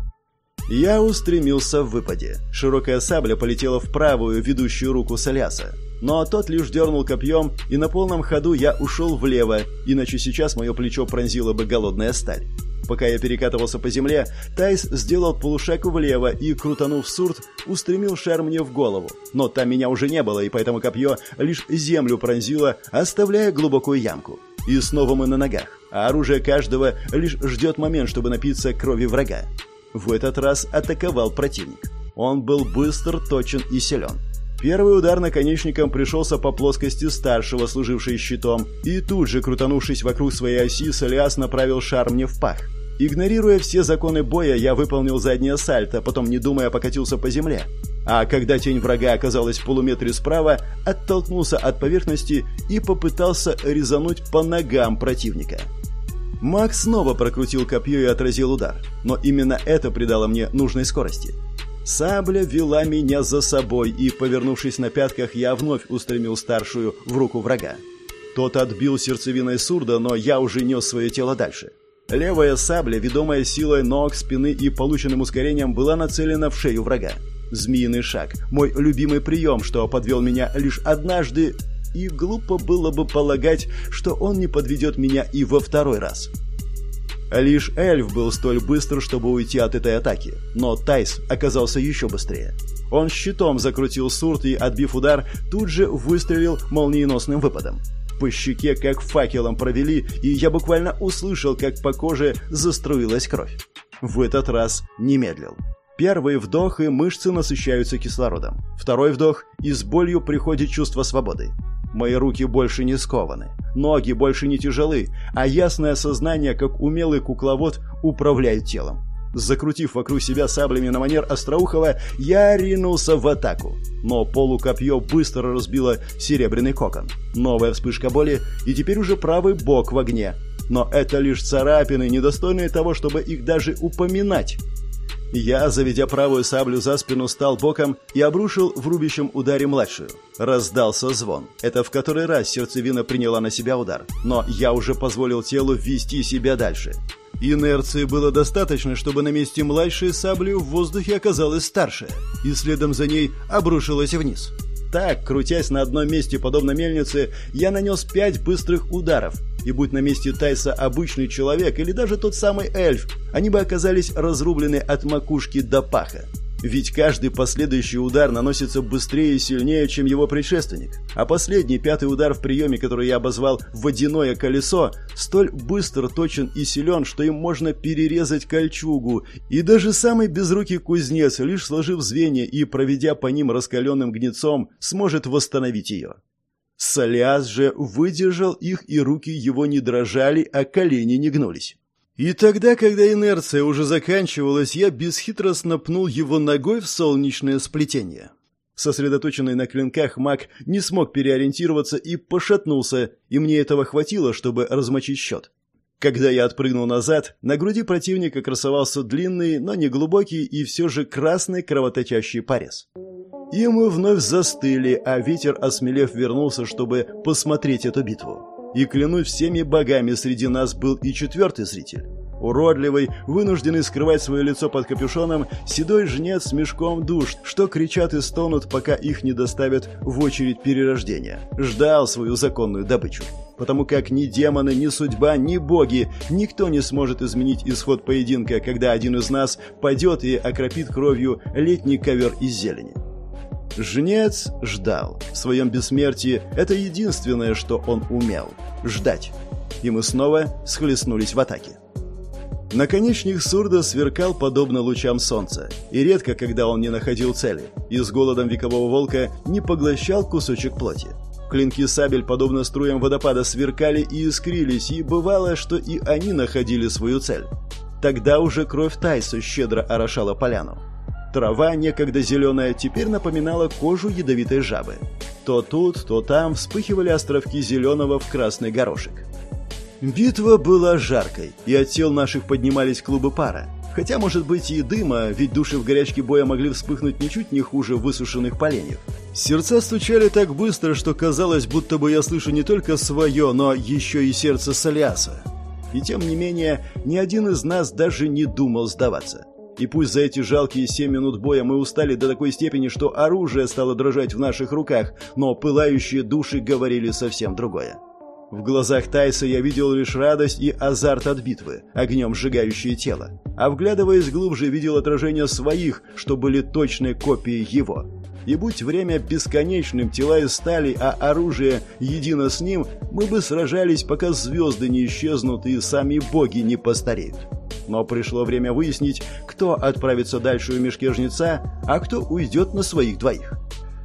Я устремился в выпаде. Широкая сабля полетела в правую, ведущую руку Солиаса. Но тот лишь дернул копьем, и на полном ходу я ушел влево, иначе сейчас мое плечо пронзила бы голодная сталь. Пока я перекатывался по земле, Таис сделал полушаг влево и, крутанув сурт, устремил шар мне в голову. Но там меня уже не было, и поэтому копье лишь землю пронзило, оставляя глубокую ямку. И снова мы на ногах, а оружие каждого лишь ждет момент, чтобы напиться крови врага. В этот раз атаковал противник. Он был быстр, точен и силен. Первый удар наконечником пришелся по плоскости старшего, служившей щитом, и тут же, крутанувшись вокруг своей оси, Солиас направил шар мне в пах. Игнорируя все законы боя, я выполнил заднее сальто, потом, не думая, покатился по земле. А когда тень врага оказалась в полуметре справа, оттолкнулся от поверхности и попытался резануть по ногам противника. Маг снова прокрутил копье и отразил удар, но именно это придало мне нужной скорости. Сабля вела меня за собой, и, повернувшись на пятках, я вновь устремил старшую в руку врага. Тот отбил сердцевиной Сурда, но я уже нес свое тело дальше. Левая сабля, ведомая силой ног, спины и полученным ускорением, была нацелена в шею врага. Змеиный шаг – мой любимый прием, что подвел меня лишь однажды, и глупо было бы полагать, что он не подведет меня и во второй раз. Лишь эльф был столь быстр, чтобы уйти от этой атаки, но Тайс оказался еще быстрее. Он щитом закрутил Сурд и, отбив удар, тут же выстрелил молниеносным выпадом. По щеке как факелом провели, и я буквально услышал, как по коже заструилась кровь. В этот раз не медлил. Первый вдох, и мышцы насыщаются кислородом. Второй вдох, и с болью приходит чувство свободы. Мои руки больше не скованы, ноги больше не тяжелы, а ясное сознание, как умелый кукловод, управляет телом. Закрутив вокруг себя саблями на манер Остроухова, я ринулся в атаку. Но полукопье быстро разбило серебряный кокон. Новая вспышка боли, и теперь уже правый бок в огне. Но это лишь царапины, недостойные того, чтобы их даже упоминать. Я, заведя правую саблю за спину, стал боком и обрушил в рубящем ударе младшую. Раздался звон. Это в который раз сердцевина приняла на себя удар. Но я уже позволил телу ввести себя дальше. Инерции было достаточно, чтобы на месте младшей сабли в воздухе оказалась старшая, и следом за ней обрушилась вниз. Так, крутясь на одном месте, подобно мельнице, я нанес 5 быстрых ударов, и будь на месте Тайса обычный человек или даже тот самый эльф, они бы оказались разрублены от макушки до паха. Ведь каждый последующий удар наносится быстрее и сильнее, чем его предшественник. А последний, 5-й удар в приеме, который я обозвал «водяное колесо», столь быстр, точен и силен, что им можно перерезать кольчугу, и даже самый безрукий кузнец, лишь сложив звенья и проведя по ним раскаленным гнецом, сможет восстановить ее. Солиас же выдержал их, и руки его не дрожали, а колени не гнулись. И тогда, когда инерция уже заканчивалась, я бесхитростно пнул его ногой в солнечное сплетение. Сосредоточенный на клинках маг не смог переориентироваться и пошатнулся, и мне этого хватило, чтобы размочить счет. Когда я отпрыгнул назад, на груди противника красовался длинный, но не глубокий и все же красный кровоточащий порез. И мы вновь застыли, а ветер, осмелев, вернулся, чтобы посмотреть эту битву. И, клянусь всеми богами, среди нас был и 4-й зритель. Уродливый, вынужденный скрывать свое лицо под капюшоном, седой жнец с мешком душ, что кричат и стонут, пока их не доставят в очередь перерождения. Ждал свою законную добычу. Потому как ни демоны, ни судьба, ни боги, никто не сможет изменить исход поединка, когда один из нас пойдет и окропит кровью летний ковер из зелени. Жнец ждал. В своем бессмертии это единственное, что он умел – ждать. И мы снова схлестнулись в атаке. Наконечник Сурда сверкал подобно лучам солнца, и редко, когда он не находил цели, и с голодом векового волка не поглощал кусочек плоти. Клинки сабель, подобно струям водопада, сверкали и искрились, и бывало, что и они находили свою цель. Тогда уже кровь Тайса щедро орошала поляну. Трава, некогда зеленая, теперь напоминала кожу ядовитой жабы. То тут, то там вспыхивали островки зеленого в красный горошек. Битва была жаркой, и от тел наших поднимались клубы пара. Хотя, может быть, и дыма, ведь души в горячке боя могли вспыхнуть ничуть не хуже высушенных поленьев. Сердца стучали так быстро, что казалось, будто бы я слышу не только свое, но еще и сердце Солиаса. И тем не менее, ни один из нас даже не думал сдаваться. И пусть за эти жалкие 7 минут боя мы устали до такой степени, что оружие стало дрожать в наших руках, но пылающие души говорили совсем другое. В глазах Тайса я видел лишь радость и азарт от битвы, огнем сжигающее тело, а вглядываясь глубже, видел отражения своих, что были точной копией его. И будь время бесконечным, тела из стали, а оружие едино с ним, мы бы сражались, пока звезды не исчезнут и сами боги не постареют. Но пришло время выяснить, кто отправится дальше в мешке жнеца, а кто уйдет на своих двоих.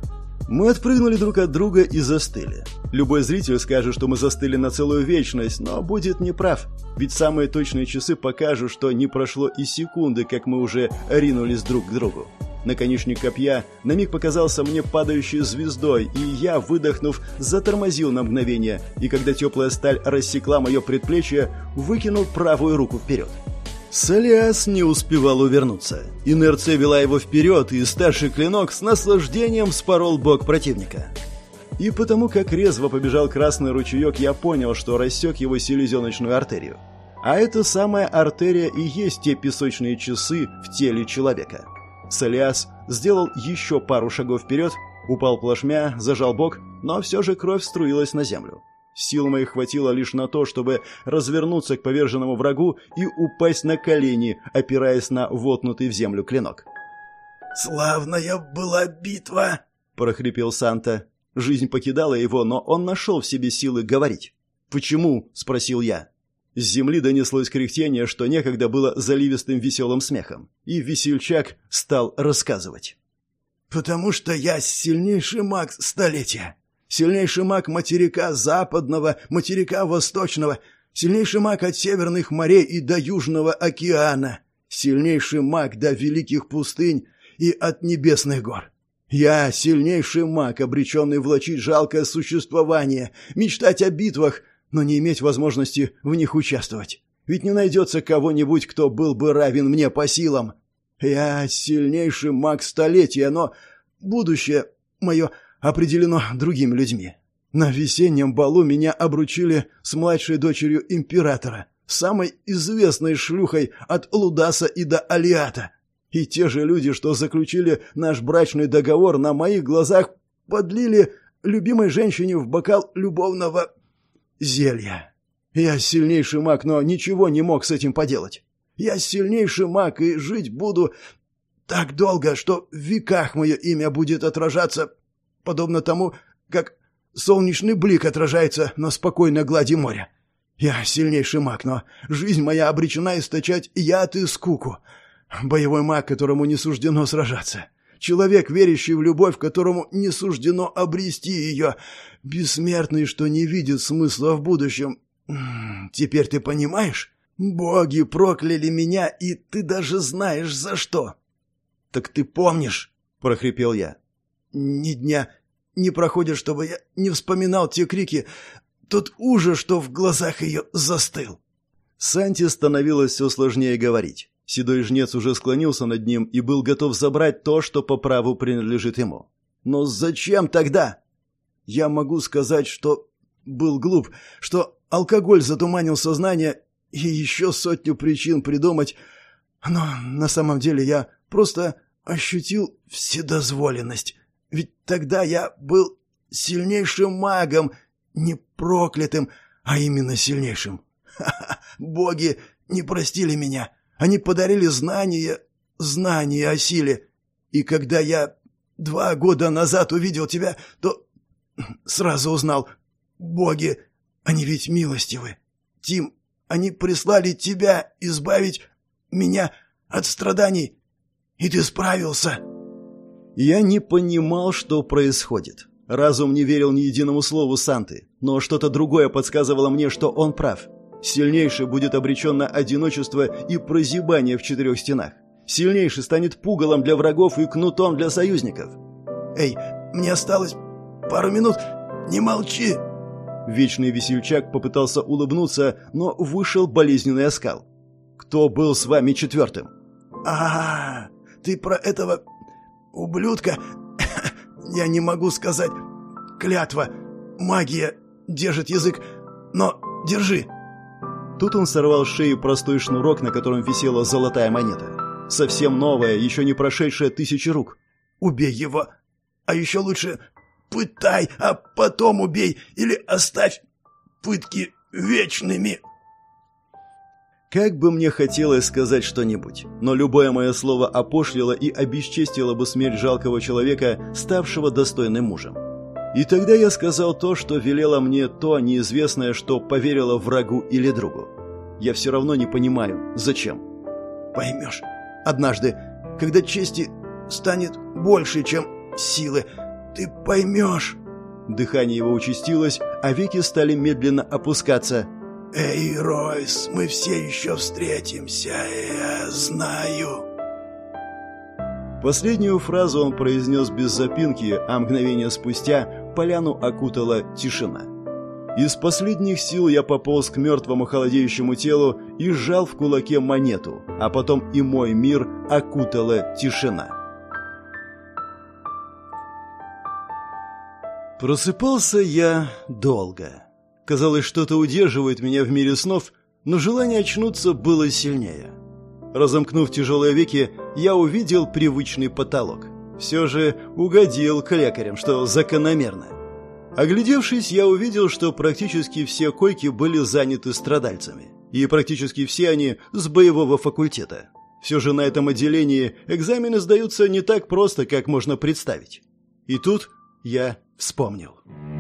Мы отпрыгнули друг от друга и застыли. Любой зритель скажет, что мы застыли на целую вечность, но будет неправ. Ведь самые точные часы покажут, что не прошло и секунды, как мы уже ринулись друг к другу. Наконечник копья на миг показался мне падающей звездой, и я, выдохнув, затормозил на мгновение, и когда теплая сталь рассекла мое предплечье, выкинул правую руку вперед. Солиас не успевал увернуться. Инерция вела его вперед, и старший клинок с наслаждением вспорол бок противника. И потому как резво побежал красный ручеек, я понял, что рассек его селезеночную артерию. А эта самая артерия и есть те песочные часы в теле человека. Солиас сделал еще пару шагов вперед, упал плашмя, зажал бок, но все же кровь струилась на землю. Сил моих хватило лишь на то, чтобы развернуться к поверженному врагу и упасть на колени, опираясь на воткнутый в землю клинок. «Славная была битва!» – прохрипел Санта. Жизнь покидала его, но он нашел в себе силы говорить. «Почему?» – спросил я. С земли донеслось кряхтение, что некогда было заливистым веселым смехом, и весельчак стал рассказывать. «Потому что я сильнейший маг столетия, сильнейший маг материка западного, материка восточного, сильнейший маг от северных морей и до Южного океана, сильнейший маг до великих пустынь и от небесных гор. Я сильнейший маг, обреченный влачить жалкое существование, мечтать о битвах, но не иметь возможности в них участвовать. Ведь не найдется кого-нибудь, кто был бы равен мне по силам. Я сильнейший маг столетия, но будущее мое определено другими людьми. На весеннем балу меня обручили с младшей дочерью императора, самой известной шлюхой от Лудаса и до Алиата. И те же люди, что заключили наш брачный договор, на моих глазах подлили любимой женщине в бокал любовного зелья. Я сильнейший маг, но ничего не мог с этим поделать. Я сильнейший маг и жить буду так долго, что в веках мое имя будет отражаться, подобно тому, как солнечный блик отражается на спокойной глади моря. Я сильнейший маг, но жизнь моя обречена источать яд и скуку. Боевой маг, которому не суждено сражаться. Человек, верящий в любовь, которому не суждено обрести ее. Бессмертный, что не видит смысла в будущем. Теперь ты понимаешь? Боги прокляли меня, и ты даже знаешь за что. Так ты помнишь, прохрипел я. Ни дня не проходит, чтобы я не вспоминал те крики, тот ужас, что в глазах ее застыл. Санте становилось все сложнее говорить. Седой жнец уже склонился над ним и был готов забрать то, что по праву принадлежит ему. Но зачем тогда? Я могу сказать, что был глуп, что алкоголь затуманил сознание и еще сотню причин придумать, но на самом деле я просто ощутил вседозволенность. Ведь тогда я был сильнейшим магом, не проклятым, а именно сильнейшим. Ха-ха, боги не простили меня. Они подарили знания о силе. И когда я 2 года назад увидел тебя, то сразу узнал. Боги, они ведь милостивы. Тим, они прислали тебя избавить меня от страданий. И ты справился. Я не понимал, что происходит. Разум не верил ни единому слову Санты, но что-то другое подсказывало мне, что он прав. Сильнейший будет обречен на одиночество и прозябание в 4 стенах. Сильнейший станет пугалом для врагов и кнутом для союзников. «Эй, мне осталось пару минут, не молчи!» Вечный весельчак попытался улыбнуться, но вышел болезненный оскал. «Кто был с вами 4-м?» Ты про этого ублюдка? Я не могу сказать. Клятва, магия, держит язык, но держи!» Тут он сорвал с шеи простой шнурок, на котором висела золотая монета. Совсем новая, еще не прошедшая 1000 рук. «Убей его! А еще лучше пытай, а потом убей! Или оставь пытки вечными!» Как бы мне хотелось сказать что-нибудь, но любое мое слово опошлило и обесчестило бы смерть жалкого человека, ставшего достойным мужем. И тогда я сказал то, что велело мне то неизвестное, что поверило врагу или другу. Я все равно не понимаю, зачем. Поймешь, однажды, когда чести станет больше, чем силы, ты поймешь. Дыхание его участилось, а веки стали медленно опускаться. Эй, Ройс, мы все еще встретимся, я знаю». Последнюю фразу он произнес без запинки, а мгновение спустя поляну окутала тишина. Из последних сил я пополз к мертвому холодеющему телу и сжал в кулаке монету, а потом и мой мир окутала тишина. Просыпался я долго. Казалось, что-то удерживает меня в мире снов, но желание очнуться было сильнее. Разомкнув тяжелые веки, я увидел привычный потолок. Все же угодил к лекарям, что закономерно. Оглядевшись, я увидел, что практически все койки были заняты страдальцами. И практически все они с боевого факультета. Все же на этом отделении экзамены сдаются не так просто, как можно представить. И тут я вспомнил.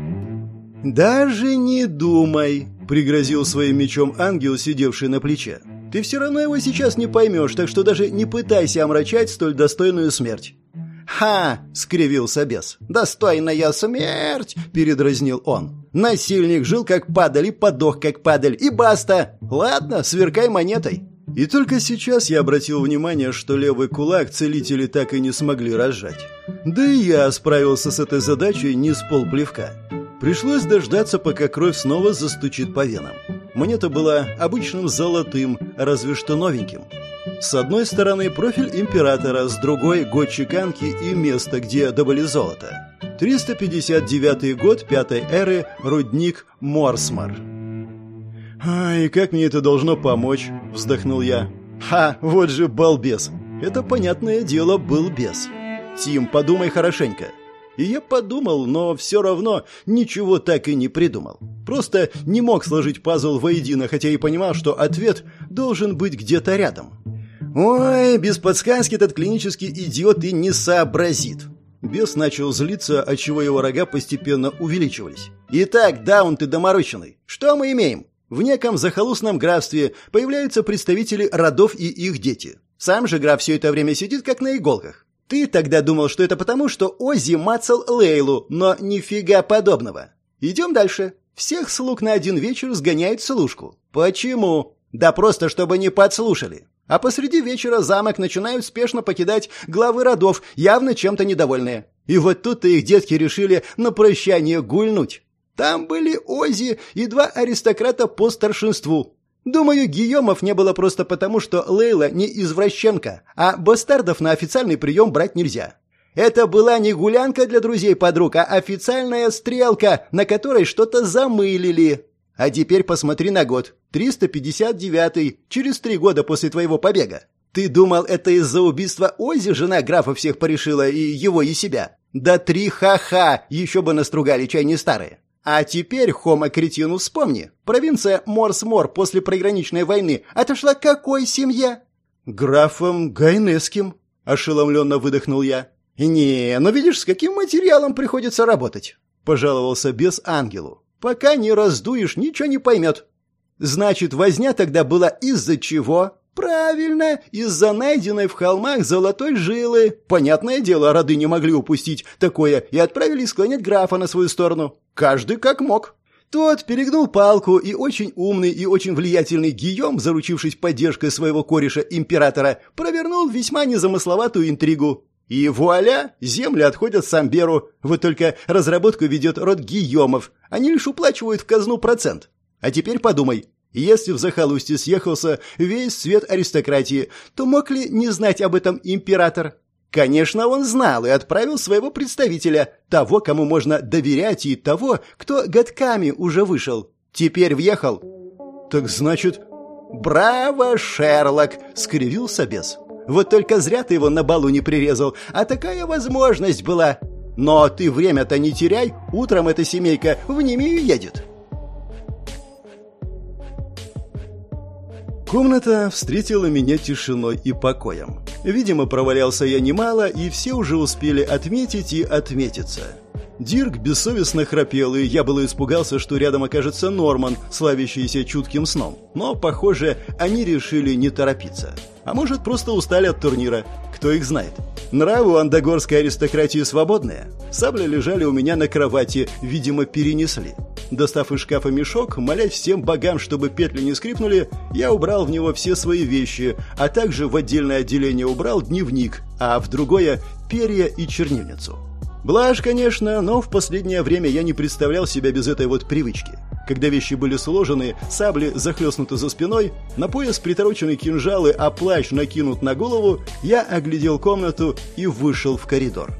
«Даже не думай», — пригрозил своим мечом ангел, сидевший на плече. «Ты все равно его сейчас не поймешь, так что даже не пытайся омрачать столь достойную смерть». «Ха!» — скривился бес. «Достойная смерть!» — передразнил он. «Насильник жил как падаль и подох как падаль, и баста! Ладно, сверкай монетой!» И только сейчас я обратил внимание, что левый кулак целители так и не смогли разжать. Да и я справился с этой задачей не с полплевка. Пришлось дождаться, пока кровь снова застучит по венам. Монета была обычным золотым, разве что новеньким. С одной стороны профиль императора, с другой — год чеканки и место, где добыли золото. 359 год 5-й эры, рудник Морсмар. «Ай, как мне это должно помочь?» — вздохнул я. «Ха, вот же балбес!» Это, понятное дело, был бес. «Тим, подумай хорошенько». И я подумал, но все равно ничего так и не придумал. Просто не мог сложить пазл воедино, хотя и понимал, что ответ должен быть где-то рядом. «Ой, без подсказки этот клинический идиот и не сообразит». Бес начал злиться, отчего его рога постепенно увеличивались. «Итак, даун ты доморощенный, что мы имеем? В неком захолустном графстве появляются представители родов и их дети. Сам же граф все это время сидит как на иголках. Ты тогда думал, что это потому, что Оззи мацал Лейлу, но нифига подобного. Идем дальше. Всех слуг на один вечер сгоняют в служку. Почему? Да просто, чтобы не подслушали. А посреди вечера замок начинают спешно покидать главы родов, явно чем-то недовольные. И вот тут-то их детки решили на прощание гульнуть. Там были Оззи и 2 аристократа по старшинству. Думаю, Гийомов не было просто потому, что Лейла не извращенка, а бастардов на официальный прием брать нельзя. Это была не гулянка для друзей-подруг, а официальная стрелка, на которой что-то замылили. А теперь посмотри на год. 359-й, через 3 года после твоего побега. Ты думал, это из-за убийства Оззи жена графа всех порешила, и его, и себя? Да 3 ха-ха, еще бы настругали, чай не старые. А теперь, Хома Кретину, вспомни. Провинция Морсмор после приграничной войны отошла к какой семье? Графом Гайнесским, ошеломленно выдохнул я. Не, ну видишь, с каким материалом приходится работать, пожаловался бес ангелу. Пока не раздуешь, ничего не поймет. Значит, возня тогда была из-за чего? Правильно, из-за найденной в холмах золотой жилы. Понятное дело, роды не могли упустить такое и отправили склонять графа на свою сторону. Каждый как мог. Тот перегнул палку, и очень умный и очень влиятельный Гийом, заручившись поддержкой своего кореша императора, провернул весьма незамысловатую интригу. И вуаля, земли отходят Самберу. Вот только разработку ведет род Гийомов. Они лишь уплачивают в казну процент. А теперь подумай. Если в захолустье съехался весь цвет аристократии, то мог ли не знать об этом император? Конечно, он знал и отправил своего представителя, того, кому можно доверять, и того, кто годками уже вышел. Теперь въехал. Так значит... «Браво, Шерлок!» — скривился бес. «Вот только зря ты его на балу не прирезал, а такая возможность была. Но ты время-то не теряй, утром эта семейка в Немею едет». Комната встретила меня тишиной и покоем. Видимо, провалялся я немало, и все уже успели отметить и отметиться. Дирк бессовестно храпел, и я было испугался, что рядом окажется Норман, славящийся чутким сном. Но, похоже, они решили не торопиться. А может, просто устали от турнира. Кто их знает. Нравы у андогорской аристократии свободные. Сабли лежали у меня на кровати, видимо, перенесли. Достав из шкафа мешок, молясь всем богам, чтобы петли не скрипнули, я убрал в него все свои вещи, а также в отдельное отделение убрал дневник, а в другое – перья и чернильницу. Блажь, конечно, но в последнее время я не представлял себя без этой вот привычки. Когда вещи были сложены, сабли захлестнуты за спиной, на пояс приторочены кинжалы, а плащ накинут на голову, я оглядел комнату и вышел в коридор.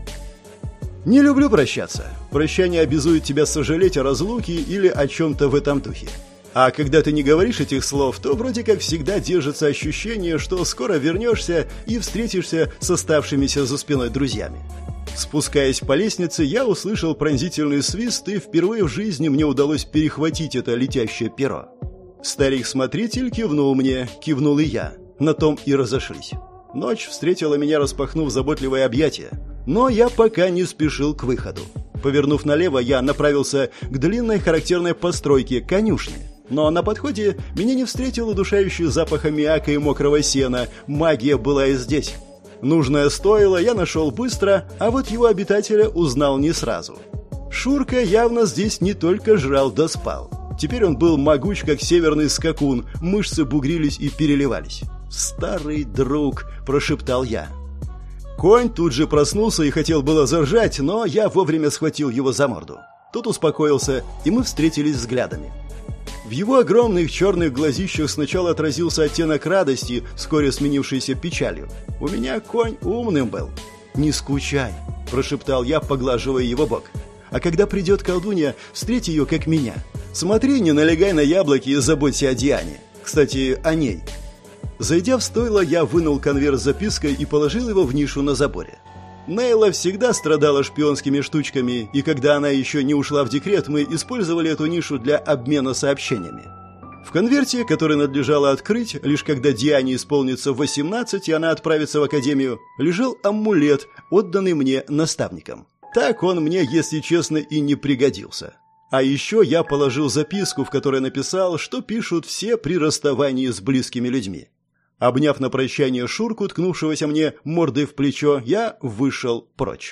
Не люблю прощаться. Прощание обязует тебя сожалеть о разлуке или о чем-то в этом духе. А когда ты не говоришь этих слов, то вроде как всегда держится ощущение, что скоро вернешься и встретишься с оставшимися за спиной друзьями. Спускаясь по лестнице, я услышал пронзительный свист, и впервые в жизни мне удалось перехватить это летящее перо. Старик-смотритель кивнул мне, кивнул и я. На том и разошлись. Ночь встретила меня, распахнув заботливое объятие. Но я пока не спешил к выходу. Повернув налево, я направился к длинной характерной постройке конюшни. Но на подходе меня не встретил удушающий запах аммиака и мокрого сена. Магия была и здесь. Нужное стоило я нашел быстро, а вот его обитателя узнал не сразу. Шурка явно здесь не только жрал да спал. Теперь он был могуч, как северный скакун, мышцы бугрились и переливались. «Старый друг», – прошептал я. Конь тут же проснулся и хотел было заржать, но я вовремя схватил его за морду. Тот успокоился, и мы встретились взглядами. В его огромных черных глазищах сначала отразился оттенок радости, вскоре сменившийся печалью. У меня конь умным был. «Не скучай», – прошептал я, поглаживая его бок. «А когда придет колдунья, встреть ее, как меня. Смотри, не налегай на яблоки и заботься о Диане. Кстати, о ней». Зайдя в стойло, я вынул конверт с запиской и положил его в нишу на заборе. Нейла всегда страдала шпионскими штучками, и когда она еще не ушла в декрет, мы использовали эту нишу для обмена сообщениями. В конверте, который надлежало открыть, лишь когда Диане исполнится 18 и она отправится в академию, лежал амулет, отданный мне наставником. Так он мне, если честно, и не пригодился. А еще я положил записку, в которой написал, что пишут все при расставании с близкими людьми. Обняв на прощание Шурку, ткнувшегося мне мордой в плечо, я вышел прочь.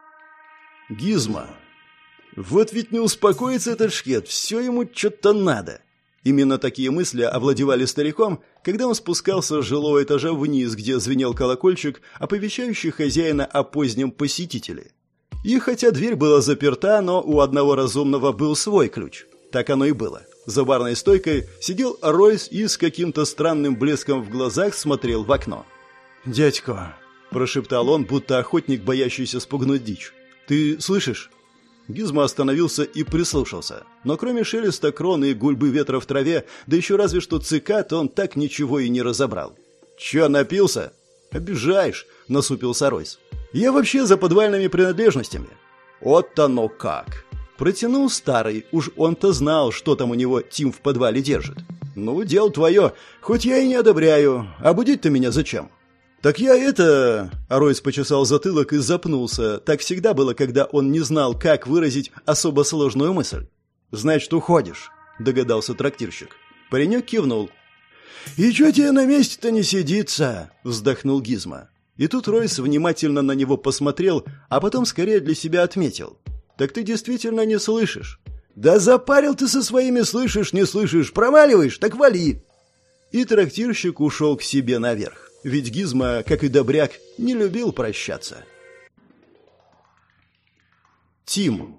Гизма. Вот ведь не успокоится этот шкет, все ему что-то надо. Именно такие мысли овладевали стариком, когда он спускался с жилого этажа вниз, где звенел колокольчик, оповещающий хозяина о позднем посетителе. И хотя дверь была заперта, но у одного разумного был свой ключ. Так оно и было. За барной стойкой сидел Ройс и с каким-то странным блеском в глазах смотрел в окно. «Дядько», – прошептал он, будто охотник, боящийся спугнуть дичь. «Ты слышишь?» Гизма остановился и прислушался. Но кроме шелеста крон и гульбы ветра в траве, да еще разве что цикад, он так ничего и не разобрал. «Че, напился?» «Обижаешь», – насупился Ройс. «Я вообще за подвальными принадлежностями». «Вот оно как!» Протянул старый, уж он-то знал, что там у него Тим в подвале держит. «Ну, дело твое, хоть я и не одобряю. А будить-то меня зачем?» «Так я это...» Ройс почесал затылок и запнулся. Так всегда было, когда он не знал, как выразить особо сложную мысль. «Значит, уходишь», — догадался трактирщик. Паренек кивнул. «И чё тебе на месте-то не сидится?» — вздохнул Гизма. И тут Ройс внимательно на него посмотрел, а потом скорее для себя отметил. «Так ты действительно не слышишь?» «Да запарил ты со своими слышишь, не слышишь, проваливаешь, так вали!» И трактирщик ушел к себе наверх. Ведь Гизма, как и добряк, не любил прощаться. Тим.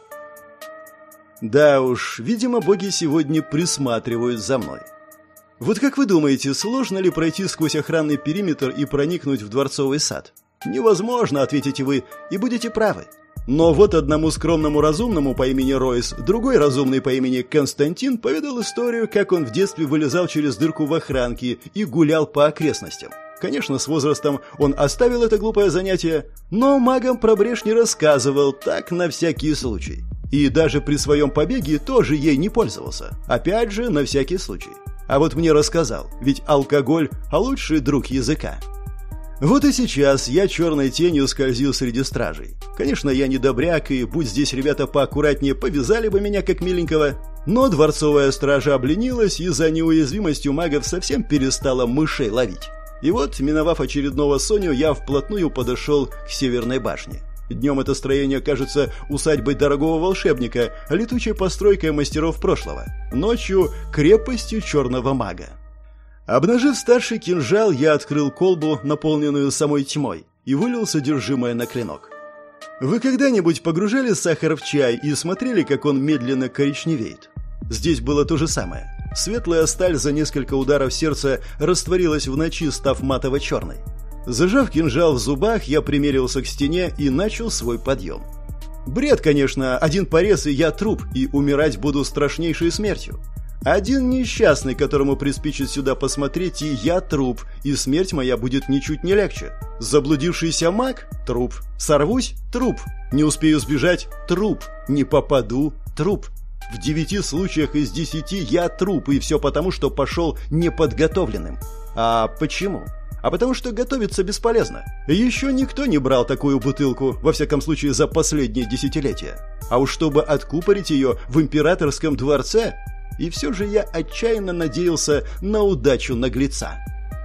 Да уж, видимо, боги сегодня присматривают за мной. Вот как вы думаете, сложно ли пройти сквозь охранный периметр и проникнуть в дворцовый сад? Невозможно, ответите вы, и будете правы. Но вот одному скромному разумному по имени Ройс, другой разумный по имени Константин поведал историю, как он в детстве вылезал через дырку в охранке и гулял по окрестностям. Конечно, с возрастом он оставил это глупое занятие, но магам про брешь не рассказывал, так на всякий случай. И даже при своем побеге тоже ей не пользовался. Опять же, на всякий случай. А вот мне рассказал, ведь алкоголь – лучший друг языка. Вот и сейчас я черной тенью скользил среди стражей. Конечно, я не добряк, и будь здесь ребята поаккуратнее, повязали бы меня как миленького. Но дворцовая стража обленилась и за неуязвимостью магов совсем перестала мышей ловить. И вот, миновав очередного Соню, я вплотную подошел к Северной башне. Днем это строение кажется усадьбой дорогого волшебника, летучей постройкой мастеров прошлого. Ночью – крепостью черного мага. Обнажив старший кинжал, я открыл колбу, наполненную самой тьмой, и вылил содержимое на клинок. Вы когда-нибудь погружали сахар в чай и смотрели, как он медленно коричневеет? Здесь было то же самое. Светлая сталь за несколько ударов сердца растворилась в ночи, став матово-черной. Зажав кинжал в зубах, я примерился к стене и начал свой подъем. Бред, конечно, один порез, и я труп, и умирать буду страшнейшей смертью. Один несчастный, которому приспичит сюда посмотреть, и я труп, и смерть моя будет ничуть не легче. Заблудившийся маг – труп. Сорвусь – труп. Не успею сбежать – труп. Не попаду – труп. В 9 случаях из 10 я труп, и все потому, что пошел неподготовленным. А почему? А потому что готовиться бесполезно. Еще никто не брал такую бутылку, во всяком случае за последние десятилетия. А уж чтобы откупорить ее в императорском дворце... И все же я отчаянно надеялся на удачу наглеца.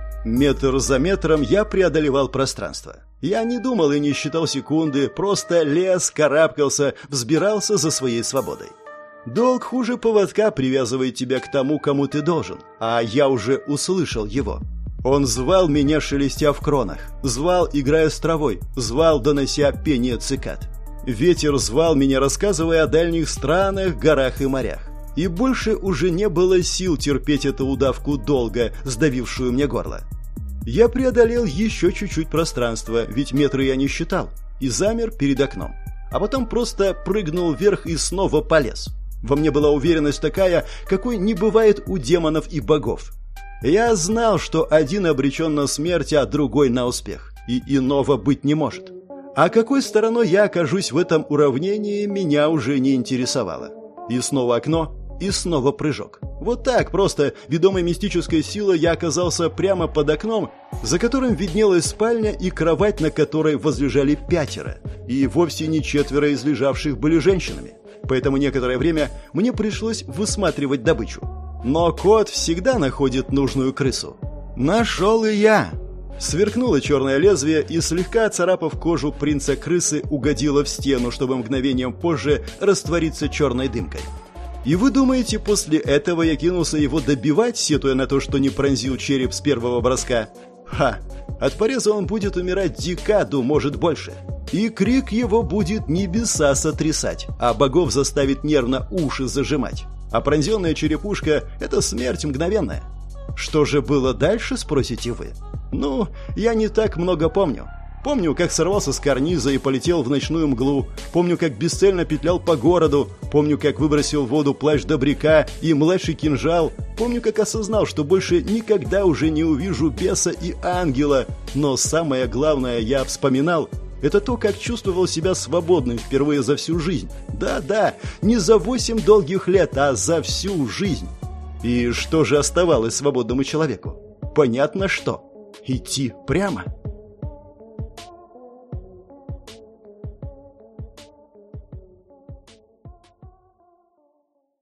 Метр за метром я преодолевал пространство. Я не думал и не считал секунды, просто лез, карабкался, взбирался за своей свободой. Долг хуже поводка привязывает тебя к тому, кому ты должен, а я уже услышал его. Он звал меня, шелестя в кронах, звал, играя с травой, звал, донося пение цикад. Ветер звал меня, рассказывая о дальних странах, горах и морях. И больше уже не было сил терпеть эту удавку долго, сдавившую мне горло. Я преодолел еще чуть-чуть пространства, ведь метры я не считал, и замер перед окном. А потом просто прыгнул вверх и снова полез. Во мне была уверенность такая, какой не бывает у демонов и богов. Я знал, что один обречен на смерть, а другой на успех, и иного быть не может. А какой стороной я окажусь в этом уравнении, меня уже не интересовало. И снова окно. И снова прыжок. Вот так, просто, ведомой мистической силой, я оказался прямо под окном, за которым виднелась спальня и кровать, на которой возлежали 5. И вовсе не 4 из лежавших были женщинами. Поэтому некоторое время мне пришлось высматривать добычу. Но кот всегда находит нужную крысу. Нашел и я. Сверкнуло черное лезвие и, слегка оцарапав кожу принца-крысы, угодило в стену, чтобы мгновением позже раствориться черной дымкой. И вы думаете, после этого я кинулся его добивать, сетуя на то, что не пронзил череп с первого броска? Ха! От пореза он будет умирать декаду, может больше. И крик его будет небеса сотрясать, а богов заставит нервно уши зажимать. А пронзенная черепушка – это смерть мгновенная. Что же было дальше, спросите вы? Ну, я не так много помню. Помню, как сорвался с карниза и полетел в ночную мглу. Помню, как бесцельно петлял по городу. Помню, как выбросил в воду плащ добряка и младший кинжал. Помню, как осознал, что больше никогда уже не увижу беса и ангела. Но самое главное, я вспоминал, это то, как чувствовал себя свободным впервые за всю жизнь. Да-да, не за 8 долгих лет, а за всю жизнь. И что же оставалось свободному человеку? Понятно что. Идти прямо.